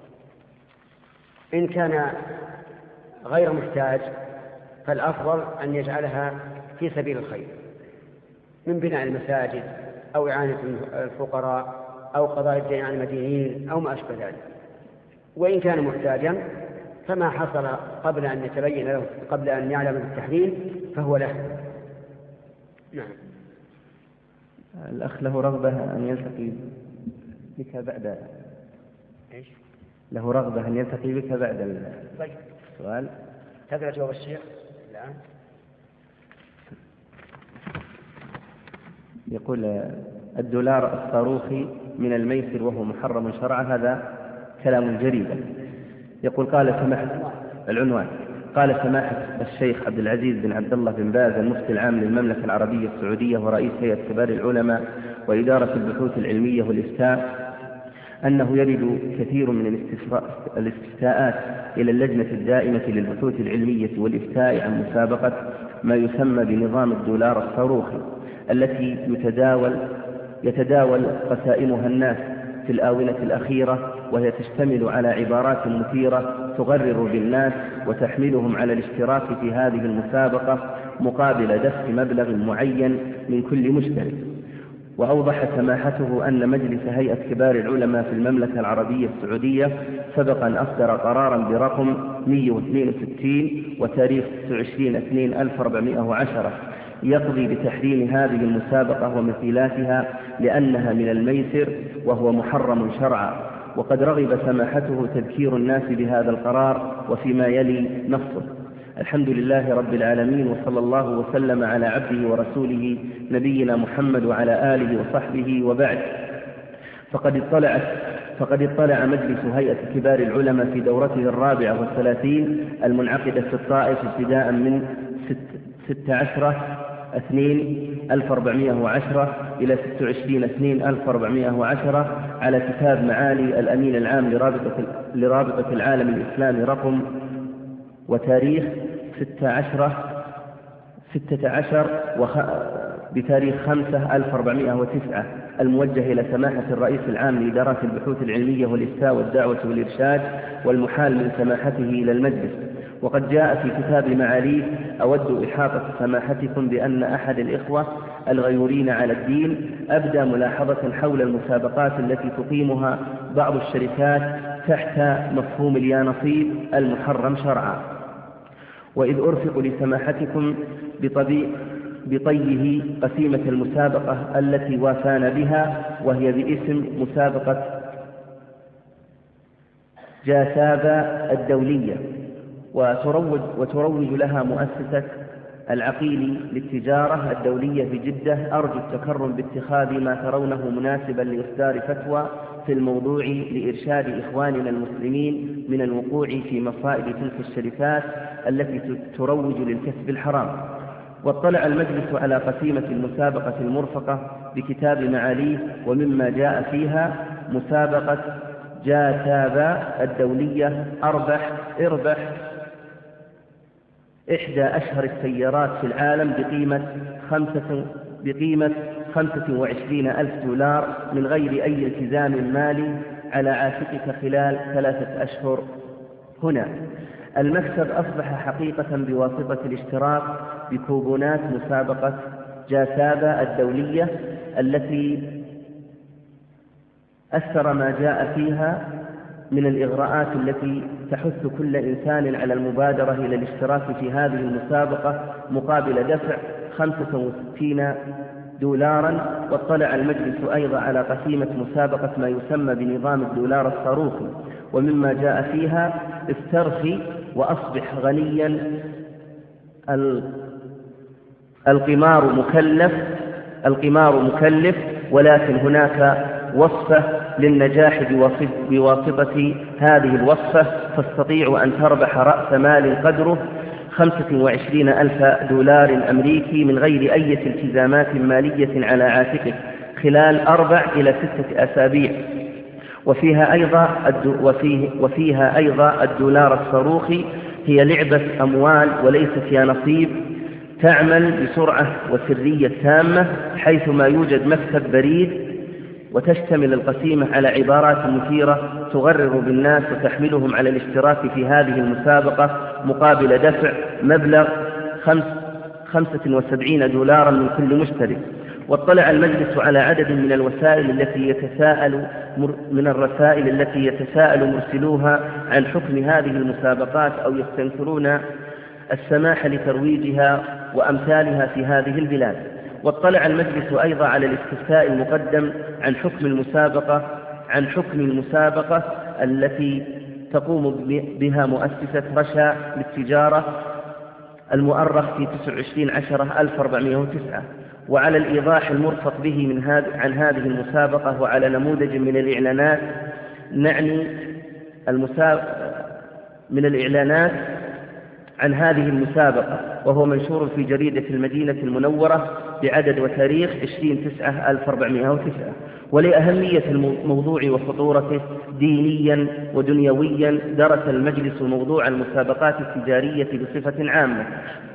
إن كان غير محتاج فالأفضل أن يجعلها في سبيل الخير، من بناء المساجد أو إعانة الفقراء أو قضاء الدين عن المدينين أو ما أشبه ذلك. وإن كان محتاجا فما حصل قبل أن يتبين له، قبل أن يعلم بالتحريم، فهو له. نعم.
الأخ له رغبة أن يلتقي بك بعد
إيش؟
له رغبة أن يلتقي بك بعد السؤال.
تقرأ جواب الشيخ الآن.
يقول: الدولار الصاروخي من الميسر وهو محرم شرعا، هذا كلام جريد. يقول: قال سماحة العنوان قال سماحة الشيخ عبد العزيز بن عبد الله بن باز المفتي العام للمملكة العربية السعودية ورئيس هيئة كبار العلماء وإدارة البحوث العلمية والإفتاء أنه يرد كثير من الاستفتاءات إلى اللجنة الدائمة للبحوث العلمية والإفتاء عن مسابقة ما يسمى بنظام الدولار الصاروخي، التي يتداول يتداول قسائمها الناس في الآونة الأخيرة، وهي تشتمل على عبارات مثيرة تغرر بالناس وتحملهم على الاشتراك في هذه المسابقة مقابل دفع مبلغ معين من كل مشترك. وأوضح سماحته أن مجلس هيئة كبار العلماء في المملكة العربية السعودية سبق أن أصدر قرارا برقم مئة واثنين وستين وتاريخ تسعة وعشرين اثنين ألف وأربعمائة وعشرة يقضي بتحريم هذه المسابقة ومثيلاتها لأنها من الميسر وهو محرم شرعا. وقد رغب سماحته تذكير الناس بهذا القرار وفيما يلي نصه: الحمد لله رب العالمين، وصلى الله وسلم على عبده ورسوله نبينا محمد وعلى آله وصحبه، وبعد. فقد اطلعت فقد اطلع مجلس هيئة كبار العلماء في دورته الرابعة والثلاثين المنعقدة في الطائف ابتداء من ستة عشر اثنين ألف وأربعمائة وعشرة إلى ستة وعشرين اثنين ألف وأربعمائة وعشرة على كتاب معالي الأمين العام لرابطة, لرابطة العالم الإسلامي رقم وتاريخ ستة عشر ستة عشر وخ... بتاريخ خمسة ألف وأربعمائة وتسعة الموجه إلى سماحة الرئيس العام لإدارات البحوث العلمية والإفتاء والدعوة والإرشاد، والمحال من سماحته إلى المجلس. وقد جاء في كتاب معاليه: أود إحاطة سماحتكم بأن أحد الإخوة الغيورين على الدين أبدى ملاحظة حول المسابقات التي تقيمها بعض الشركات تحت مفهوم اليانصيب المحرم شرعا. وإذ أرفق لسماحتكم بطبيع بطيه قسيمة المسابقة التي وافانا بها، وهي باسم مسابقة جاثابة الدولية، وتروج, وتروج لها مؤسسة العقيلي للتجارة الدولية بجدة. أرجو التكرم باتخاذ ما ترونه مناسبا لإصدار فتوى في الموضوع لإرشاد إخواننا المسلمين من الوقوع في مصائب تلك الشركات التي تروج للكسب الحرام. واطلع المجلس على قسيمة المسابقة المرفقة بكتاب معاليه، ومما جاء فيها: مسابقة جاثابة الدولية أربح اربح إحدى أشهر السيارات في العالم بقيمة خمسة بقيمة خمسة وعشرين ألف دولار من غير أي التزام مالي على عاتقك خلال ثلاثة أشهر. هنا المكسب أصبح حقيقة بواسطة الاشتراك بكوبونات مسابقة جاثابة الدولية التي أثر ما جاء فيها من الإغراءات التي تحث كل إنسان على المبادرة إلى الاشتراك في هذه المسابقة مقابل دفع خمسة وستين دولاراً. واطلع المجلس أيضا على قسيمة مسابقة ما يسمى بنظام الدولار الصاروخي، ومما جاء فيها: استرخي وأصبح غنياً القمار مكلف القمار مكلف ولكن هناك وصفة للنجاح بواسطة هذه الوصفة، تستطيع أن تربح رأس مال قدره خمسة وعشرين ألف دولار أمريكي من غير أي التزامات مالية على عاتقك خلال أربع إلى ستة أسابيع. وفيها أيضا وفيه وفيها أيضا الدولار الصاروخي، هي لعبة أموال وليس فيها نصيب، تعمل بسرعة وسرية تامة حيثما يوجد مكتب بريد، وتشتمل القسيمة على عبارات مثيرة تغرر بالناس وتحملهم على الاشتراك في هذه المسابقة مقابل دفع مبلغ خمسة وسبعين دولارا من كل مشترك. واطلع المجلس على عدد من الوسائل التي يتساءل من الرسائل التي يتساءل مرسلوها عن حكم هذه المسابقات أو يستنكرون السماح لترويجها وأمثالها في هذه البلاد. واطلع المجلس أيضا على الاستفتاء المقدم عن حكم المسابقة عن حكم المسابقة التي تقوم بها مؤسسة رشا للتجارة المؤرخ في تسعة وعشرين عشرة ألف وأربعمائة وتسعة، وعلى الإيضاح المرفق به من هذ... عن هذه المسابقة، وعلى نموذج من الإعلانات نعني المسابقة من الإعلانات عن هذه المسابقة، وهو منشور في جريدة المدينة المنورة بعدد وتاريخ عشرين تسعة ألف وأربعمائة وتسعة. ولأهمية الموضوع وخطورته دينيا ودنيويا درس المجلس موضوع المسابقات التجارية بصفة عامة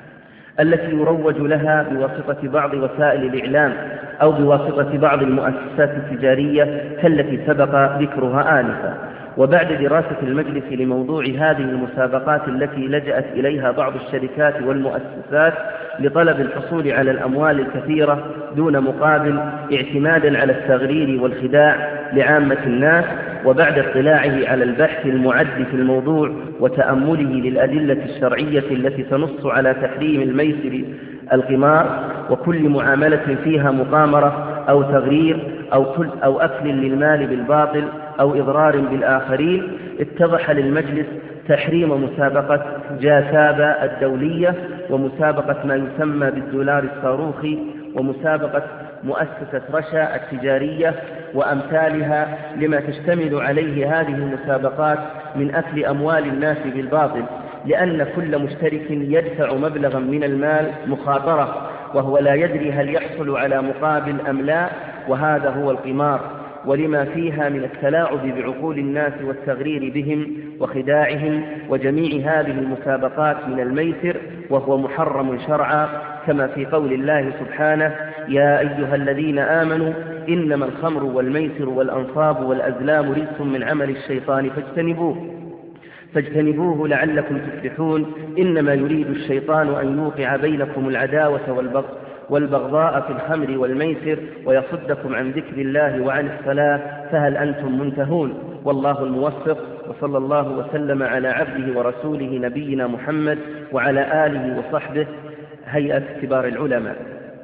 التي يروج لها بواسطة بعض وسائل الإعلام أو بواسطة بعض المؤسسات التجارية كالتي سبق ذكرها آنفا. وبعد دراسة المجلس لموضوع هذه المسابقات التي لجأت إليها بعض الشركات والمؤسسات لطلب الحصول على الأموال الكثيرة دون مقابل اعتمادا على التغرير والخداع لعامة الناس، وبعد اطلاعه على البحث المعد في الموضوع وتأمله للأدلة الشرعية التي تنص على تحريم الميسر القمار وكل معاملة فيها مقامرة أو تغرير أو, كل أو أكل للمال بالباطل أو إضرار بالآخرين، اتضح للمجلس تحريم مسابقة جاثابة الدولية ومسابقة ما يسمى بالدولار الصاروخي ومسابقة مؤسسة رشا التجارية وأمثالها لما تشتمل عليه هذه المسابقات من أكل أموال الناس بالباطل، لأن كل مشترك يدفع مبلغا من المال مخاطرة وهو لا يدري هل يحصل على مقابل أم لا، وهذا هو القمار، ولما فيها من التلاعب بعقول الناس والتغرير بهم وخداعهم. وجميع هذه المسابقات من الميسر وهو محرم شرعا، كما في قول الله سبحانه: يا أيها الذين آمنوا إنما الخمر والميسر والأنصاب والأزلام رجس من عمل الشيطان فاجتنبوه فاجتنبوه لعلكم تفلحون، إنما يريد الشيطان أن يوقع بينكم العداوة والبغضاء في الخمر والميسر ويصدكم عن ذكر الله وعن الصلاة فهل أنتم منتهون. والله الموفق، وصلى الله وسلم على عبده ورسوله نبينا محمد وعلى آله وصحبه هيئة كبار العلماء.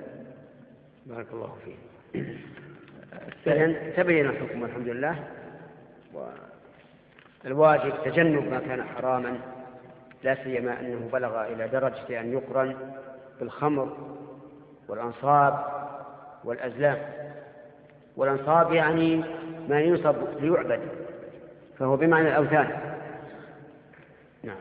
بارك الله فيك. تبين الحكم والحمد لله، والواجب تجنب ما كان حراما، لا سيما أنه بلغ إلى درجة أن يقرن بالخمر والأنصاب والأزلام. والأنصاب يعني ما ينصب ليعبد، فهو بمعنى الأوثان. نعم.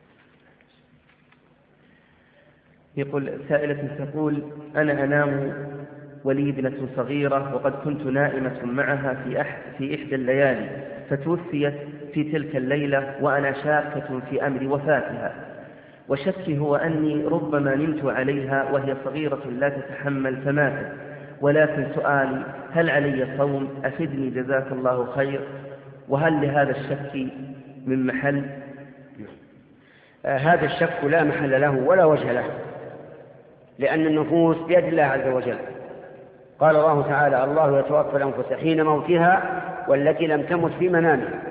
يقول سائلة تقول: أنا أنام ولي ابنة صغيرة وقد كنت نائمة معها في, أح في إحدى الليالي، فتوفيت في تلك الليلة وأنا شاكة في أمر وفاتها، وشكي هو أني ربما نمت عليها وهي صغيرة لا تتحمل فماتت، ولكن سؤالي: هل علي صوم؟ أفدني جزاك الله خير، وهل لهذا الشك من محل؟
آه هذا الشك لا محل له ولا وجه له، لأن النفوس بيد الله عز وجل. قال الله تعالى: الله يتوفى الأنفس حين موتها والتي لم تمت في منامها.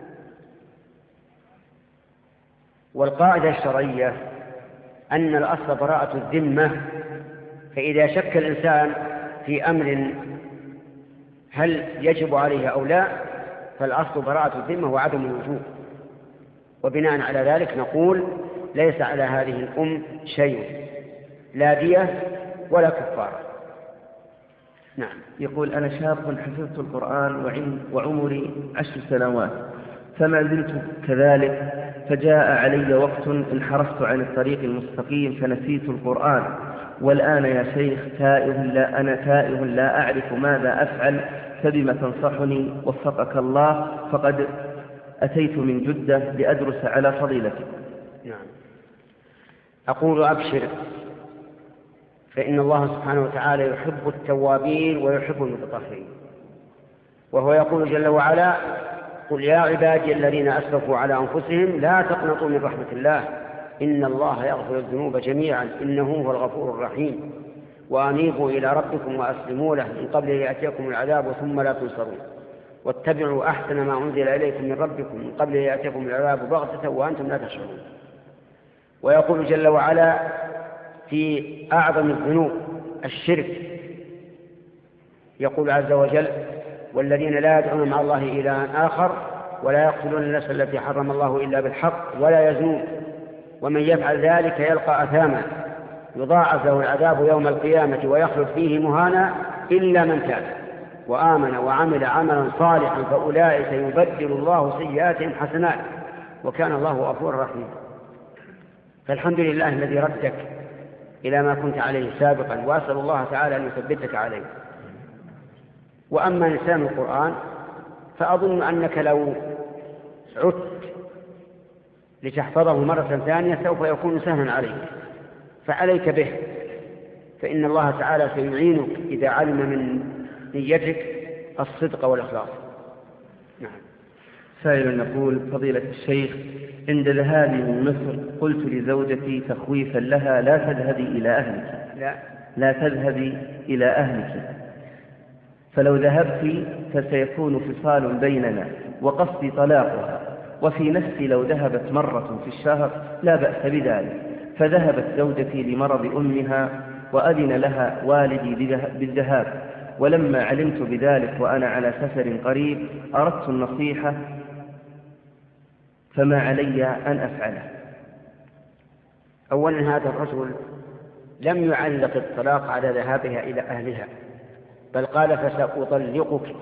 والقاعدة الشرعية أن الأصل براءة الذمة، فإذا شك الإنسان في أمر هل يجب عليه أو لا فالأصل براءة الذمة وعدم الوجوب، وبناء على ذلك نقول: ليس على هذه الأم شيء، لا دية ولا كفارة. نعم.
يقول: أنا شاب حفظت القرآن وعمري عشر سنوات، فما زلت كذلك، فجاء علي وقت انحرفت عن الطريق المستقيم فنسيت القرآن، والآن يا شيخ تائه لا أنا تائه لا أعرف ماذا أفعل، فبما تنصحني وفقك الله؟ فقد أتيت من جدة لأدرس على فضيلتك.
نعم. أقول أبشر، فإن الله سبحانه وتعالى يحب التوابين ويحب المتطهرين، وهو يقول جل وعلا: قل يا عبادي الذين أسرفوا على أنفسهم لا تقنطوا من رحمة الله إن الله يغفر الذنوب جميعا إنه هو الغفور الرحيم، وأنيبوا إلى ربكم وأسلموا له من قبل أن يأتيكم العذاب ثم لا تنصرون، واتبعوا أحسن ما أنزل إليكم من ربكم من قبل أن يأتيكم العذاب بغتة وأنتم لا تشعرون. ويقول جل وعلا في أعظم الذنوب الشرك، يقول عز وجل: والذين لا يدعون مع الله إلها آخر ولا يقتلون النفس التي حرم الله إلا بالحق ولا يزنون ومن يفعل ذلك يلقى أثاما يضاعف له العذاب يوم القيامة ويخلد فيه مهانا إلا من تاب وآمن وعمل عملا صالحا فأولئك يبدل الله سيئاتهم حسنات وكان الله غفورا رحيما. فالحمد لله الذي ردك إلى ما كنت عليه سابقا، وأسأل الله تعالى أن يثبتك عليه. وأما نسيان القرآن فأظن أنك لو عدت لتحفظه مرة ثانية سوف يكون سهلا عليك، فعليك به، فإن الله تعالى سيعينك إذا علم من نيتك الصدق والإخلاص. نعم.
سائل يقول: فضيلة الشيخ، عند ذهابي من مصر قلت لزوجتي تخويفا لها: لا تذهبي إلى أهلك،
لا,
لا تذهبي إلى أهلك، فلو ذهبت فسيكون فصال بيننا وقصدي طلاقها، وفي نفسي لو ذهبت مرة في الشهر لا بأس بذلك. فذهبت زوجتي لمرض أمها وأذن لها والدي بالذهاب، ولما علمت بذلك وأنا على سفر قريب أردت النصيحة، فما علي أن أفعله؟
أولا هذا الرجل لم يعلق الطلاق على ذهابها إلى أهلها، بل قال: فسأطلقك،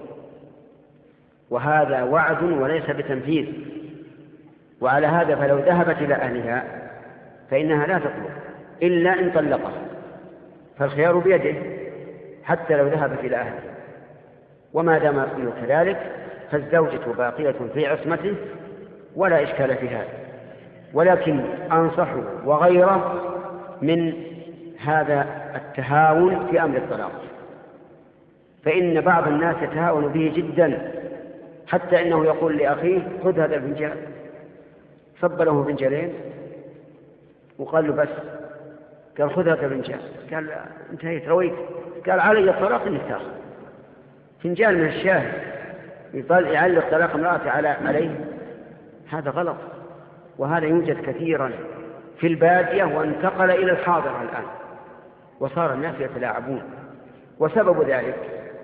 وهذا وعد وليس بتنفيذ. وعلى هذا فلو ذهبت إلى أهلها فإنها لا تطلق إلا إن طلقها، فالخيار بيده حتى لو ذهبت إلى أهلها. وما دام يقول كذلك فالزوجة باقية في عصمته ولا إشكال في هذا، ولكن أنصحه وغيره من هذا التهاون في أمر الطلاق، فإن بعض الناس يتهاون به جدا، حتى إنه يقول لأخيه: خذ هذا الفنجان، صب له فنجانين وقال له: بس. قال: خذ هذا الفنجان. قال: انتهيت رويت. قال: علي الطلاق إنك تاخذ فنجان من الشاهي يطلع يعلق طلاق امرأته على عليه. هذا غلط، وهذا يوجد كثيرا في البادية وانتقل إلى الحاضر الآن، وصار الناس يتلاعبون. وسبب ذلك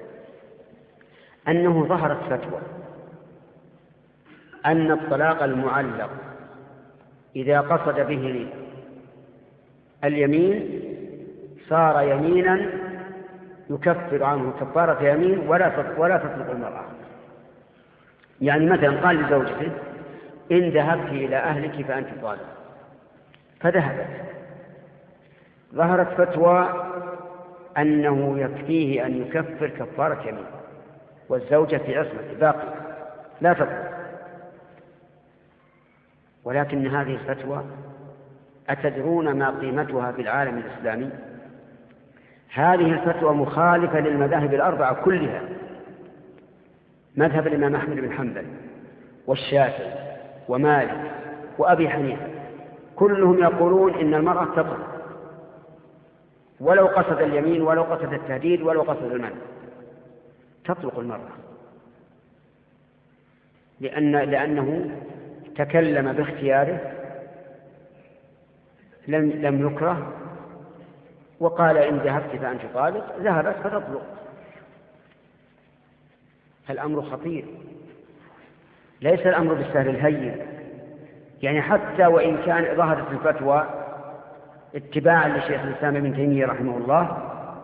أنه ظهرت فتوى أن الطلاق المعلق إذا قصد به اليمين صار يمينا يكفر عنه كفارة يمين ولا ولا تطلق المرأة. يعني مثلا قال لزوجته: إن ذهبت إلى أهلك فأنت طالق، فذهبت، ظهرت فتوى أنه يكفيه أن يكفر كفارة يمين، والزوجة في عصمة باقي لا تطلق. ولكن هذه الفتوى أتدرون ما قيمتها في العالم الإسلامي؟ هذه الفتوى مخالفة للمذاهب الأربعة كلها، مذهب الإمام أحمد بن حنبل والشافعي ومالك وأبي حنيفة، كلهم يقولون إن المرأة تطلق ولو قصد اليمين ولو قصد التهديد ولو قصد المنع، تطلق المرأة، لأن لأنه تكلم باختياره، لم لم يكره، وقال: إن ذهبت فأنت طالق، ذهبت فتطلق. فالأمر خطير، ليس الأمر بالسهل الهين. يعني حتى وإن كان ظهرت الفتوى اتباعا لشيخ الإسلام ابن تيمية رحمه الله،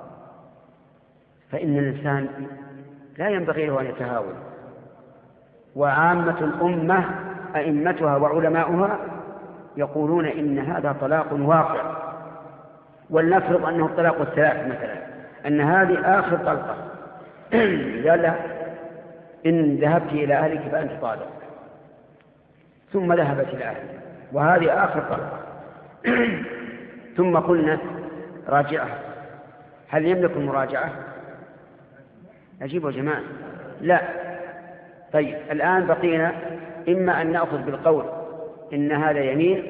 فإن الإنسان لا ينبغي له أن يتهاون. وعامة الأمة أئمتها وعلماؤها يقولون إن هذا طلاق واقع، ولنفرض أنه الطلاق الثلاث مثلا، أن هذه آخر طلقة قال إن ذهبت إلى أهلك فأنت طالق، ثم ذهبت إلى أهلك وهذه آخر طلقة ثم قلنا راجعة، هل يملك المراجعة؟ أجيبوا يا جماعة لا. طيب الآن بقينا إما أن نأخذ بالقول إن هذا يمين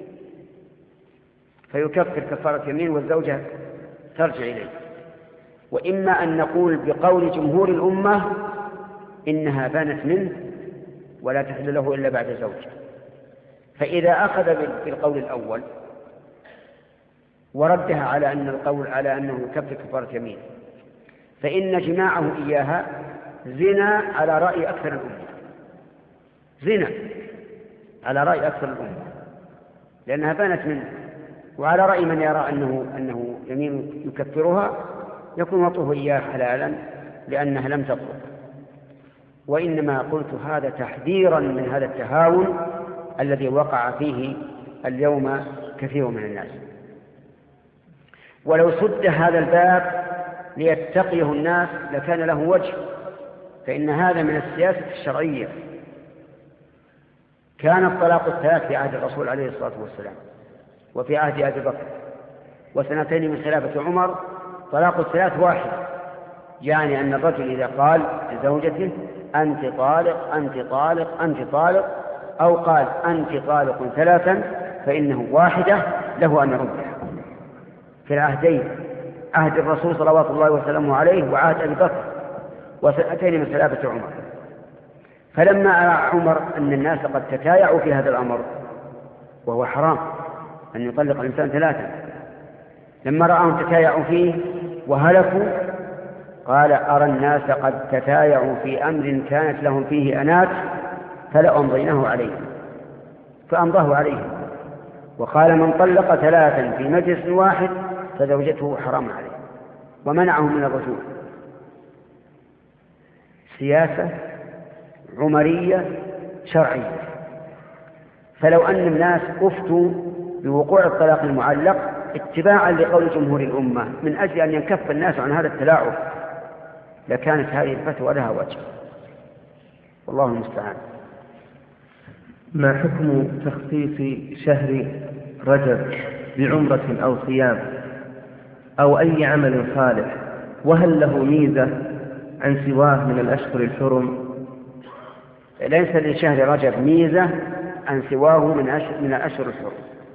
فيكفر كفارة يمين والزوجة ترجع إليه، وإما أن نقول بقول جمهور الأمة إنها بانت منه ولا تحل له إلا بعد زوجه. فإذا أخذ بالقول الأول وردها على أن القول على أنه يكفر كفارة يمين، فإن جماعه إياها زنا على رأي أكثر الأمة، زنا على رأي أكثر الأمة لأنها بانت منه، وعلى رأي من يرى أنه, أنه يمين يكفرها يكون وطئه إياه حلالا لأنها لم تطلق. وإنما قلت هذا تحذيرا من هذا التهاون الذي وقع فيه اليوم كثير من الناس. ولو سد هذا الباب ليتقيه الناس لكان له وجه، فإن هذا من السياسة الشرعية. كان الطلاق الثلاث في عهد الرسول عليه الصلاة والسلام وفي عهد أبي بكر، وسنتين من خلافة عمر طلاق الثلاث واحد، يعني أن الرجل إذا قال لزوجته أنت طالق أنت طالق أنت طالق أو قال أنت طالق ثلاثا فإنه واحدة له أن يردها. في العهدين عهد الرسول صلوات الله وسلامه عليه وعهد أبي بكر وسنتين من خلافة عمر. فلما أرى عمر أن الناس قد تتايعوا في هذا الأمر وهو حرام أن يطلق الإنسان ثلاثا، لما رأهم تتايعوا فيه وهلكوا قال أرى الناس قد تتايعوا في أمر كانت لهم فيه أنات فلأمضينه عليهم، فأمضاه عليهم. وقال من طلق ثلاثا في مجلس واحد فزوجته حرام عليه ومنعهم من الرجوع. سياسة عمرية شرعية. فلو أن الناس أفتوا بوقوع الطلاق المعلق اتباعا لقول جمهور الأمة من أجل أن ينكف الناس عن هذا التلاعب لكانت هذه الفتوى لها وجه، والله المستعان.
ما حكم تخصيص شهر رجب بعمرة أو صيام أو أي عمل صالح، وهل له ميزة عن سواه من الأشهر الحرم؟
ليس لشهر رجب ميزة عن سواه من أشهر من الأشهر الحرم،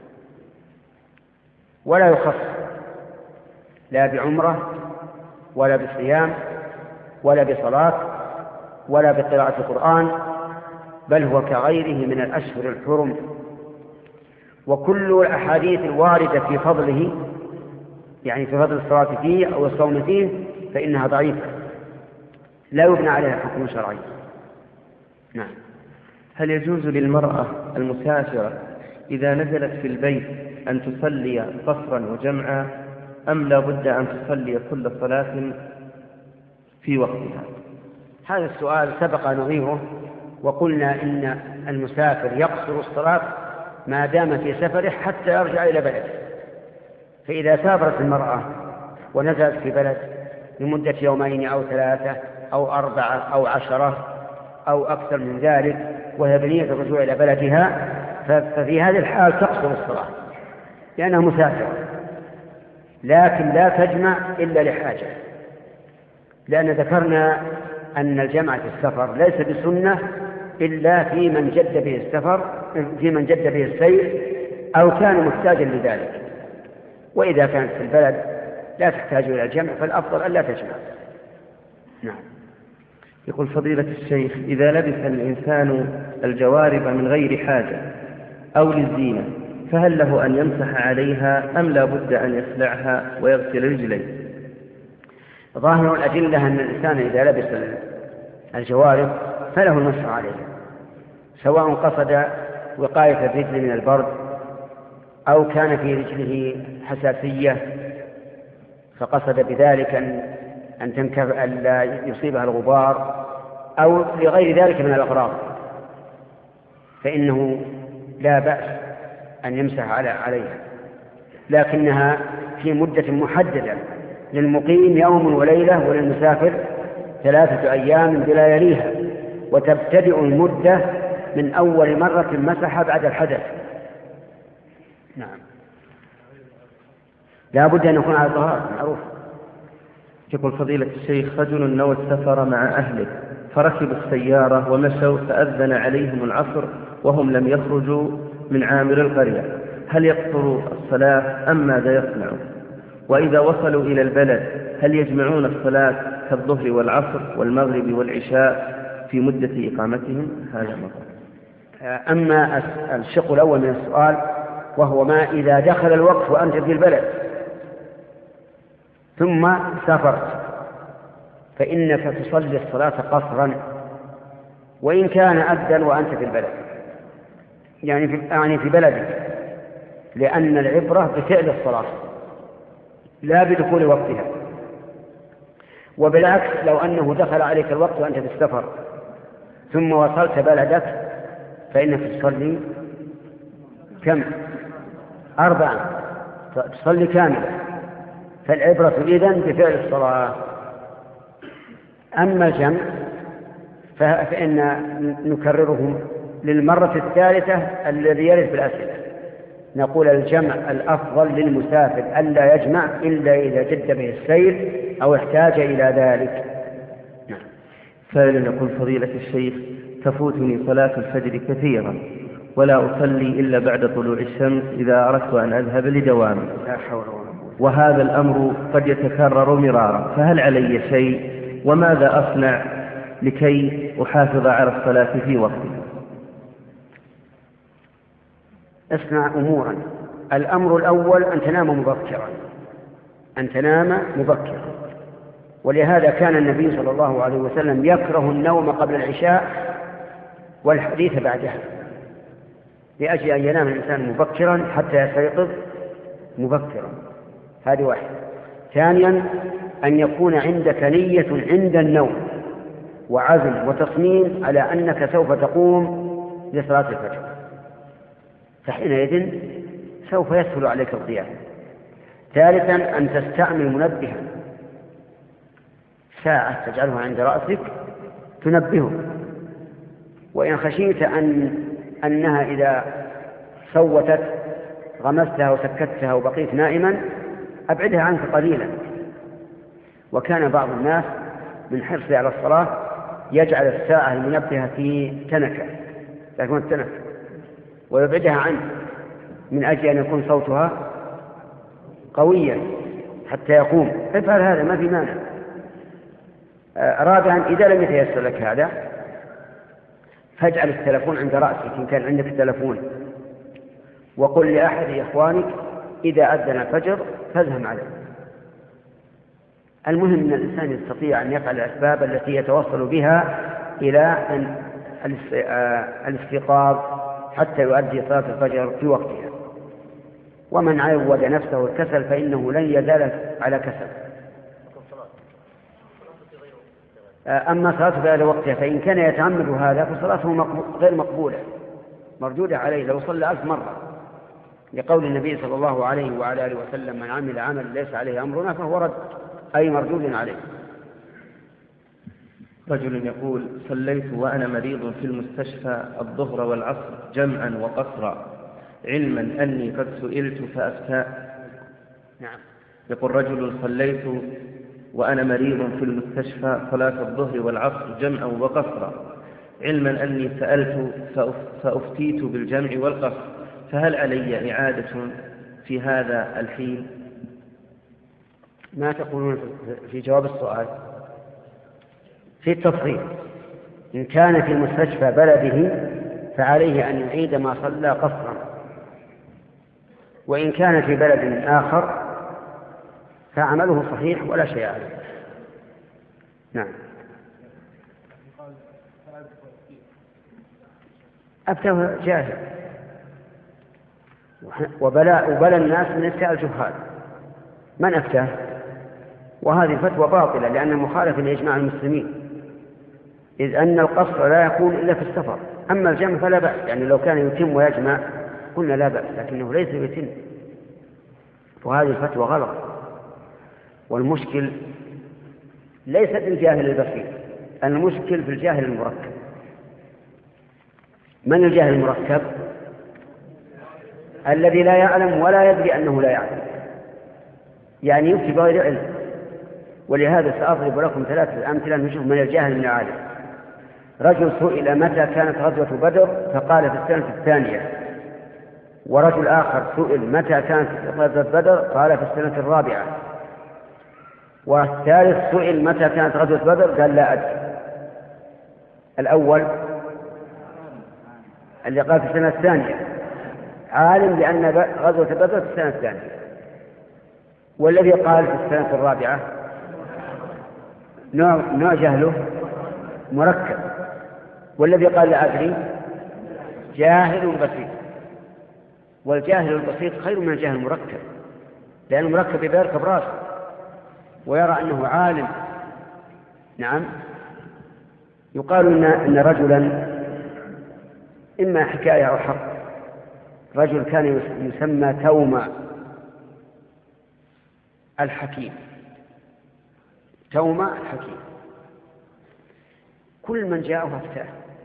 ولا يخص لا بعمرة ولا بصيام ولا بصلاة ولا بقراءة القرآن، بل هو كغيره من الأشهر الحرم. وكل الأحاديث الواردة في فضله يعني في فضل الصلاة فيه أو الصوم فيه فإنها ضعيفة لا يبنى عليها حكم شرعي. نعم.
هل يجوز للمرأة المسافرة إذا نزلت في البيت أن تصلي قصرا وجمعا أم لا بد أن تصلي كل صلاة في وقتها؟
هذا السؤال سبق نظيره وقلنا إن المسافر يقصر الصلاة ما دام في سفره حتى يرجع إلى بلده. فإذا سافرت المرأة ونزلت في بلد لمدة يومين أو ثلاثة أو أربعة أو عشرة أو أكثر من ذلك وهي بنية الرجوع إلى بلدها ففي هذه الحال تقصر الصلاة لأنها مسافرة، لكن لا تجمع إلا لحاجة، لأن ذكرنا أن الجمع في السفر ليس بسنة إلا في من جد به السفر في من جد به السير أو كان محتاجا لذلك. وإذا كانت في البلد لا تحتاج إلى الجمع فالأفضل أن لا تجمع. نعم.
يقول فضيلة الشيخ إذا لبس الإنسان الجوارب من غير حاجة أو للزينة فهل له أن يمسح عليها أم لا بد أن يخلعها ويغسل رجليه؟
ظاهر الأدلة أن الإنسان إذا لبس الجوارب فله المسح عليها سواء قصد وقاية الرجل من البرد أو كان في رجله حساسية فقصد بذلك أن أن تنكف ألا يصيبها الغبار أو لغير ذلك من الأغراض، فإنه لا بأس أن يمسح على عليها، لكنها في مدة محددة، للمقيم يوم وليلة وللمسافر ثلاثة أيام بلا يليها، وتبتدئ المدة من أول مرة مسح بعد الحدث. نعم، لا بد أن يكون على طهارة معروف.
يقول فضيلة الشيخ: رجل نوى السفر مع أهله فركبوا السيارة ومشوا فأذن عليهم العصر وهم لم يخرجوا من عامر القرية، هل يقصروا الصلاة أم ماذا يصنعوا؟ وإذا وصلوا إلى البلد هل يجمعون الصلاة كالظهر والعصر والمغرب والعشاء في مدة إقامتهم؟ هذا مطلب.
أما الشق الأول من السؤال وهو ما إذا دخل الوقت وأنت في البلد ثم سافرت فإنك تصلي الصلاة قصرا وإن كان أذن وأنت في البلد، يعني في, يعني في بلدك، لأن العبرة بفعل الصلاة لا بدخول وقتها. وبالعكس لو أنه دخل عليك الوقت وأنت في السفر ثم وصلت بلدك فإنك تصلي كم؟ أربعة، تصلي كاملة، فالعبرة إذن بفعل الصلاة. أما الجمع فإن نكرره للمرة الثالثة الذي يرد بالأسئلة، نقول الجمع الأفضل للمسافر ألا يجمع إلا إذا جد به السير أو احتاج إلى ذلك.
نعم. سائل يقول فضيلة الشيخ: تفوتني صلاة الفجر كثيرا ولا أصلي إلا بعد طلوع الشمس إذا أردت أن أذهب لدوامي، وهذا الأمر قد يتكرر مرارا، فهل علي شيء؟ وماذا أصنع لكي أحافظ على الصلاة في وقتها؟
اصنع أمورا. الأمر الأول أن تنام مبكرا، أن تنام مبكرا، ولهذا كان النبي صلى الله عليه وسلم يكره النوم قبل العشاء والحديث بعدها، لأجل أن ينام الإنسان مبكرا حتى يستيقظ مبكرا. هذه واحدة. ثانيا أن يكون عندك نية عند النوم وعزم وتصميم على أنك سوف تقوم لصلاة الفجر، فحينئذ سوف يسهل عليك القيام. ثالثا أن تستعمل منبها، ساعة تجعلها عند رأسك تنبهك، وإن خشيت أن أنها إذا صوتت غمستها وسكتها وبقيت نائما أبعدها عنك قليلا. وكان بعض الناس من حرصه على الصلاة يجعل الساعة المنبهة في تنكة، تكون التنكة ويبعدها عنه من أجل أن يكون صوتها قويا حتى يقوم. افعل هذا ما في مانع. رابعا إذا لم يتيسر لك هذا فاجعل التلفون عند رأسك إن كان عندك التلفون، وقل لأحد إخوانك إذا أذن الفجر فاذهب عليه. المهم أن الإنسان يستطيع أن يفعل الأسباب التي يتوصل بها إلى الاستيقاظ حتى يؤدي صلاة الفجر في وقتها. ومن عود نفسه الكسل فإنه لن يزال على كسل. أما صلاة غير وقتها فإن كان يتعمد هذا فصلاته غير مقبولة مردودة عليه لو صلى ألف مرة، لقول النبي صلى الله عليه وعلى آله وسلم: من عمل عمل ليس عليه أمرنا فهو رد، أي مردود عليه.
رجل يقول: صليت وأنا مريض في المستشفى الظهر والعصر جمعا وقصرا علما أني قد سئلت فأفتى.
نعم. يقول:
رجل صليت وأنا مريض في المستشفى صلاة الظهر والعصر جمعا وقصرا علما أني سألت فأفتيت بالجمع والقصر، فهل علي إعادة في هذا الحين؟
ما تقولون في جواب السؤال؟ في التفصيل: إن كان في مستشفى بلده فعليه أن يعيد ما صلى قصرا، وإن كان في بلد آخر فعمله صحيح ولا شيء عليه. نعم. أبته جاهل. وبلاء وبلى الناس من إفتاء الجهال من أفتاه؟ وهذه فتوى باطلة لأن مخالف لإجماع المسلمين، إذ أن القصر لا يكون إلا في السفر، أما الجمع فلا بأس، يعني لو كان يتم ويجمع قلنا لا بأس، لكنه ليس يتم، وهذه الفتوى غلط. والمشكل ليس في الجاهل البسيط، المشكل في الجاهل المركب. من الجاهل المركب؟ الذي لا يعلم ولا يدري أنه لا يعلم، يعني يفتي بغير علم. ولهذا سأضرب لكم ثلاثة أمثلة نشوف من الجاهل من العالم. رجل سئل متى كانت غزوة بدر فقال في السنة الثانية، ورجل آخر سئل متى كانت غزوة بدر قال في السنة الرابعة، والثالث سئل متى كانت غزوة بدر قال لا أدري. الأول اللي قال في السنة الثانية عالم بأن غزوة بدر في السنة الثانية، والذي قال في السنة الرابعة نوع, نوع جهله مركب، والذي قال لا أدري جاهل بسيط. والجاهل البسيط خير من الجاهل المركب، لأن المركب يركب راسه ويرى أنه عالم. نعم، يقال إن, إن رجلا، إما حكاية أو حق، رجل كان يسمى توما الحكيم، توما الحكيم، كل من جاءه أفتاه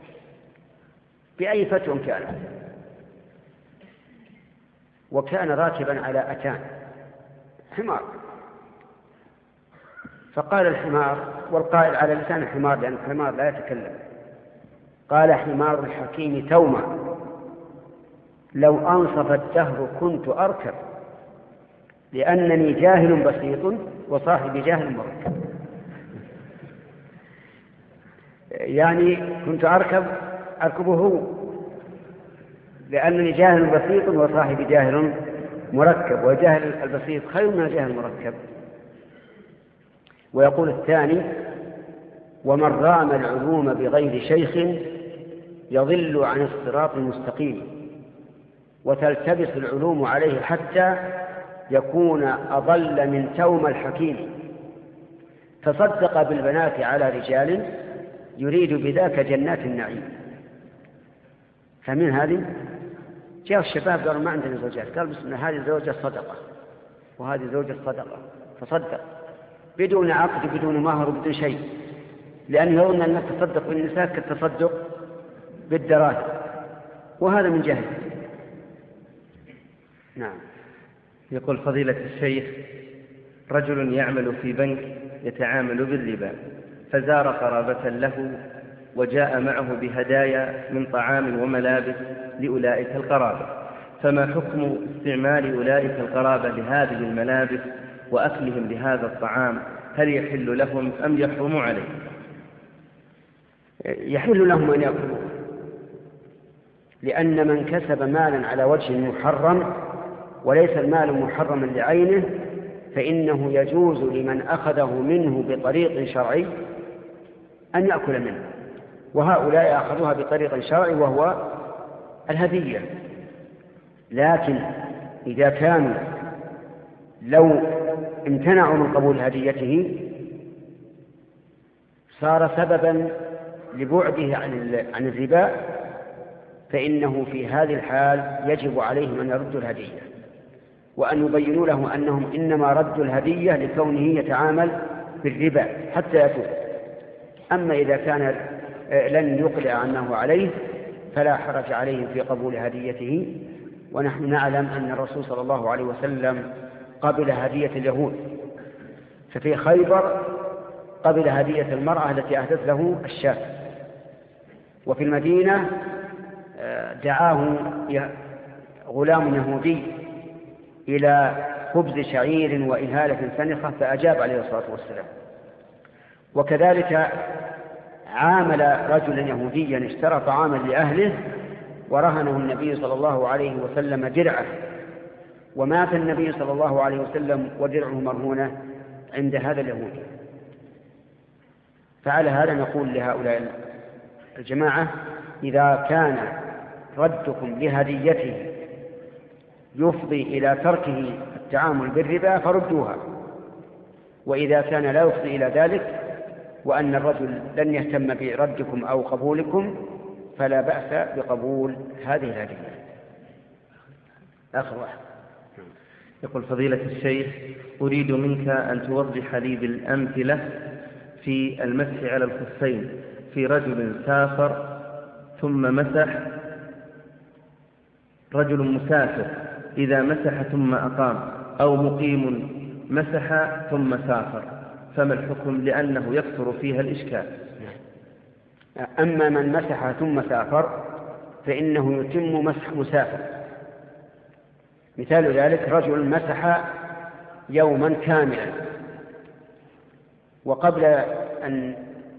بأي فتوى كانت. وكان راكبا على أتان حمار، فقال الحمار، والقائل على لسان الحمار لأن الحمار لا يتكلم، قال حمار الحكيم توما لو أنصف الدهر كنت أركب، لأنني جاهل بسيط وصاحبي جاهل مركب. يعني كنت أركب أركبه هو، لأنني جاهل بسيط وصاحبي جاهل مركب، وجاهل البسيط خير من الجاهل المركب. ويقول الثاني ومن رام العلوم بغير شيخ يضل عن الصراط المستقيم، وتلتبس العلوم عليه حتى يكون أضل من توم الحكيم، فصدق بالبنات على رجال يريد بذاك جنات النعيم. فمن هذه جاء الشباب قالوا ما عندنا زوجات، قال بسم الله هذه زوجة صدقة وهذه زوجة صدقة، فصدق بدون عقد بدون مهر بدون شيء، لأنه يظن أن التصدق بالنساء كالتصدق بالدراهم، وهذا من جهل. نعم.
يقول فضيلة الشيخ رجل يعمل في بنك يتعامل بالربا، فزار قرابة له وجاء معه بهدايا من طعام وملابس لأولئك القرابة، فما حكم استعمال أولئك القرابة لهذه الملابس وأكلهم لهذا الطعام؟ هل يحل لهم أم يحرم عليهم؟
يحل لهم أن يأكلوا، لأن من كسب مالا على وجه محرم وليس المال محرما لعينه فإنه يجوز لمن أخذه منه بطريق شرعي أن يأكل منه، وهؤلاء أخذوها بطريق شرعي وهو الهدية. لكن إذا كانوا لو امتنعوا من قبول هديته صار سببا لبعده عن الربا، فإنه في هذه الحال يجب عليهم أن يردوا الهدية، وأن يبينوا له أنهم إنما ردوا الهدية لكونه يتعامل بالربا حتى يتوب. أما إذا كان لن يقلع عنه عليه فلا حرج عليهم في قبول هديته. ونحن نعلم أن الرسول صلى الله عليه وسلم قبل هدية اليهود، ففي خيبر قبل هدية المرأة التي أهدت له الشاة، وفي المدينة دعاه غلام يهودي إلى خبز شعير وإهالة سنخة فأجاب عليه الصلاة والسلام. وكذلك عامل رجلا يهوديا اشترى طعاما لأهله ورهنه النبي صلى الله عليه وسلم درعه، ومات النبي صلى الله عليه وسلم ودرعه مرهونة عند هذا اليهودي. فعلى هذا نقول لهؤلاء الجماعة إذا كان ردكم لهديته يفضي إلى تركه التعامل بالربا فردوها، وإذا كان لا يفضي إلى ذلك وأن الرجل لن يهتم بردكم أو قبولكم فلا بأس بقبول هذه الهدية. آخر واحد.
يقول فضيلة الشيخ: أريد منك أن توضح لي بالأمثلة في المسح على الخفين في رجل سافر ثم مسح، رجل مسافر إذا مسح ثم أقام، أو مقيم مسح ثم سافر، فما الحكم؟ لأنه يكثر فيها الإشكال.
أما من مسح ثم سافر فإنه يتم مسح مسافر. مثال ذلك رجل مسح يوما كاملا وقبل أن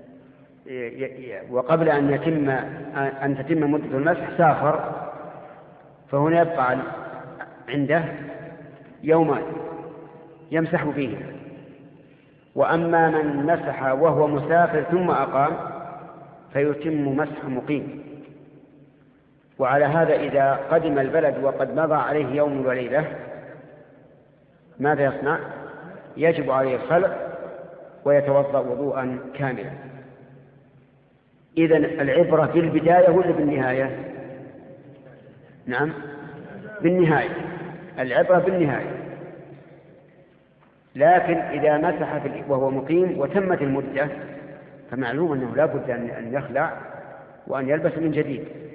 وقبل أن يتم أن تتم مدة المسح سافر، فهنا يبقى عنده يومان يمسح فيه. وأما من مسح وهو مسافر ثم أقام فيتم مسح مقيم. وعلى هذا إذا قدم البلد وقد مضى عليه يوم وليلة ماذا يصنع؟ يجب عليه الخلع ويتوضأ وضوءا كاملا. إذن العبرة بالبداية ولا بالنهاية؟ نعم بالنهاية، العبرة بالنهاية. لكن إذا مسح وهو مقيم وتمت المدة فمعلوم أنه لا بد أن يخلع وأن يلبس من جديد.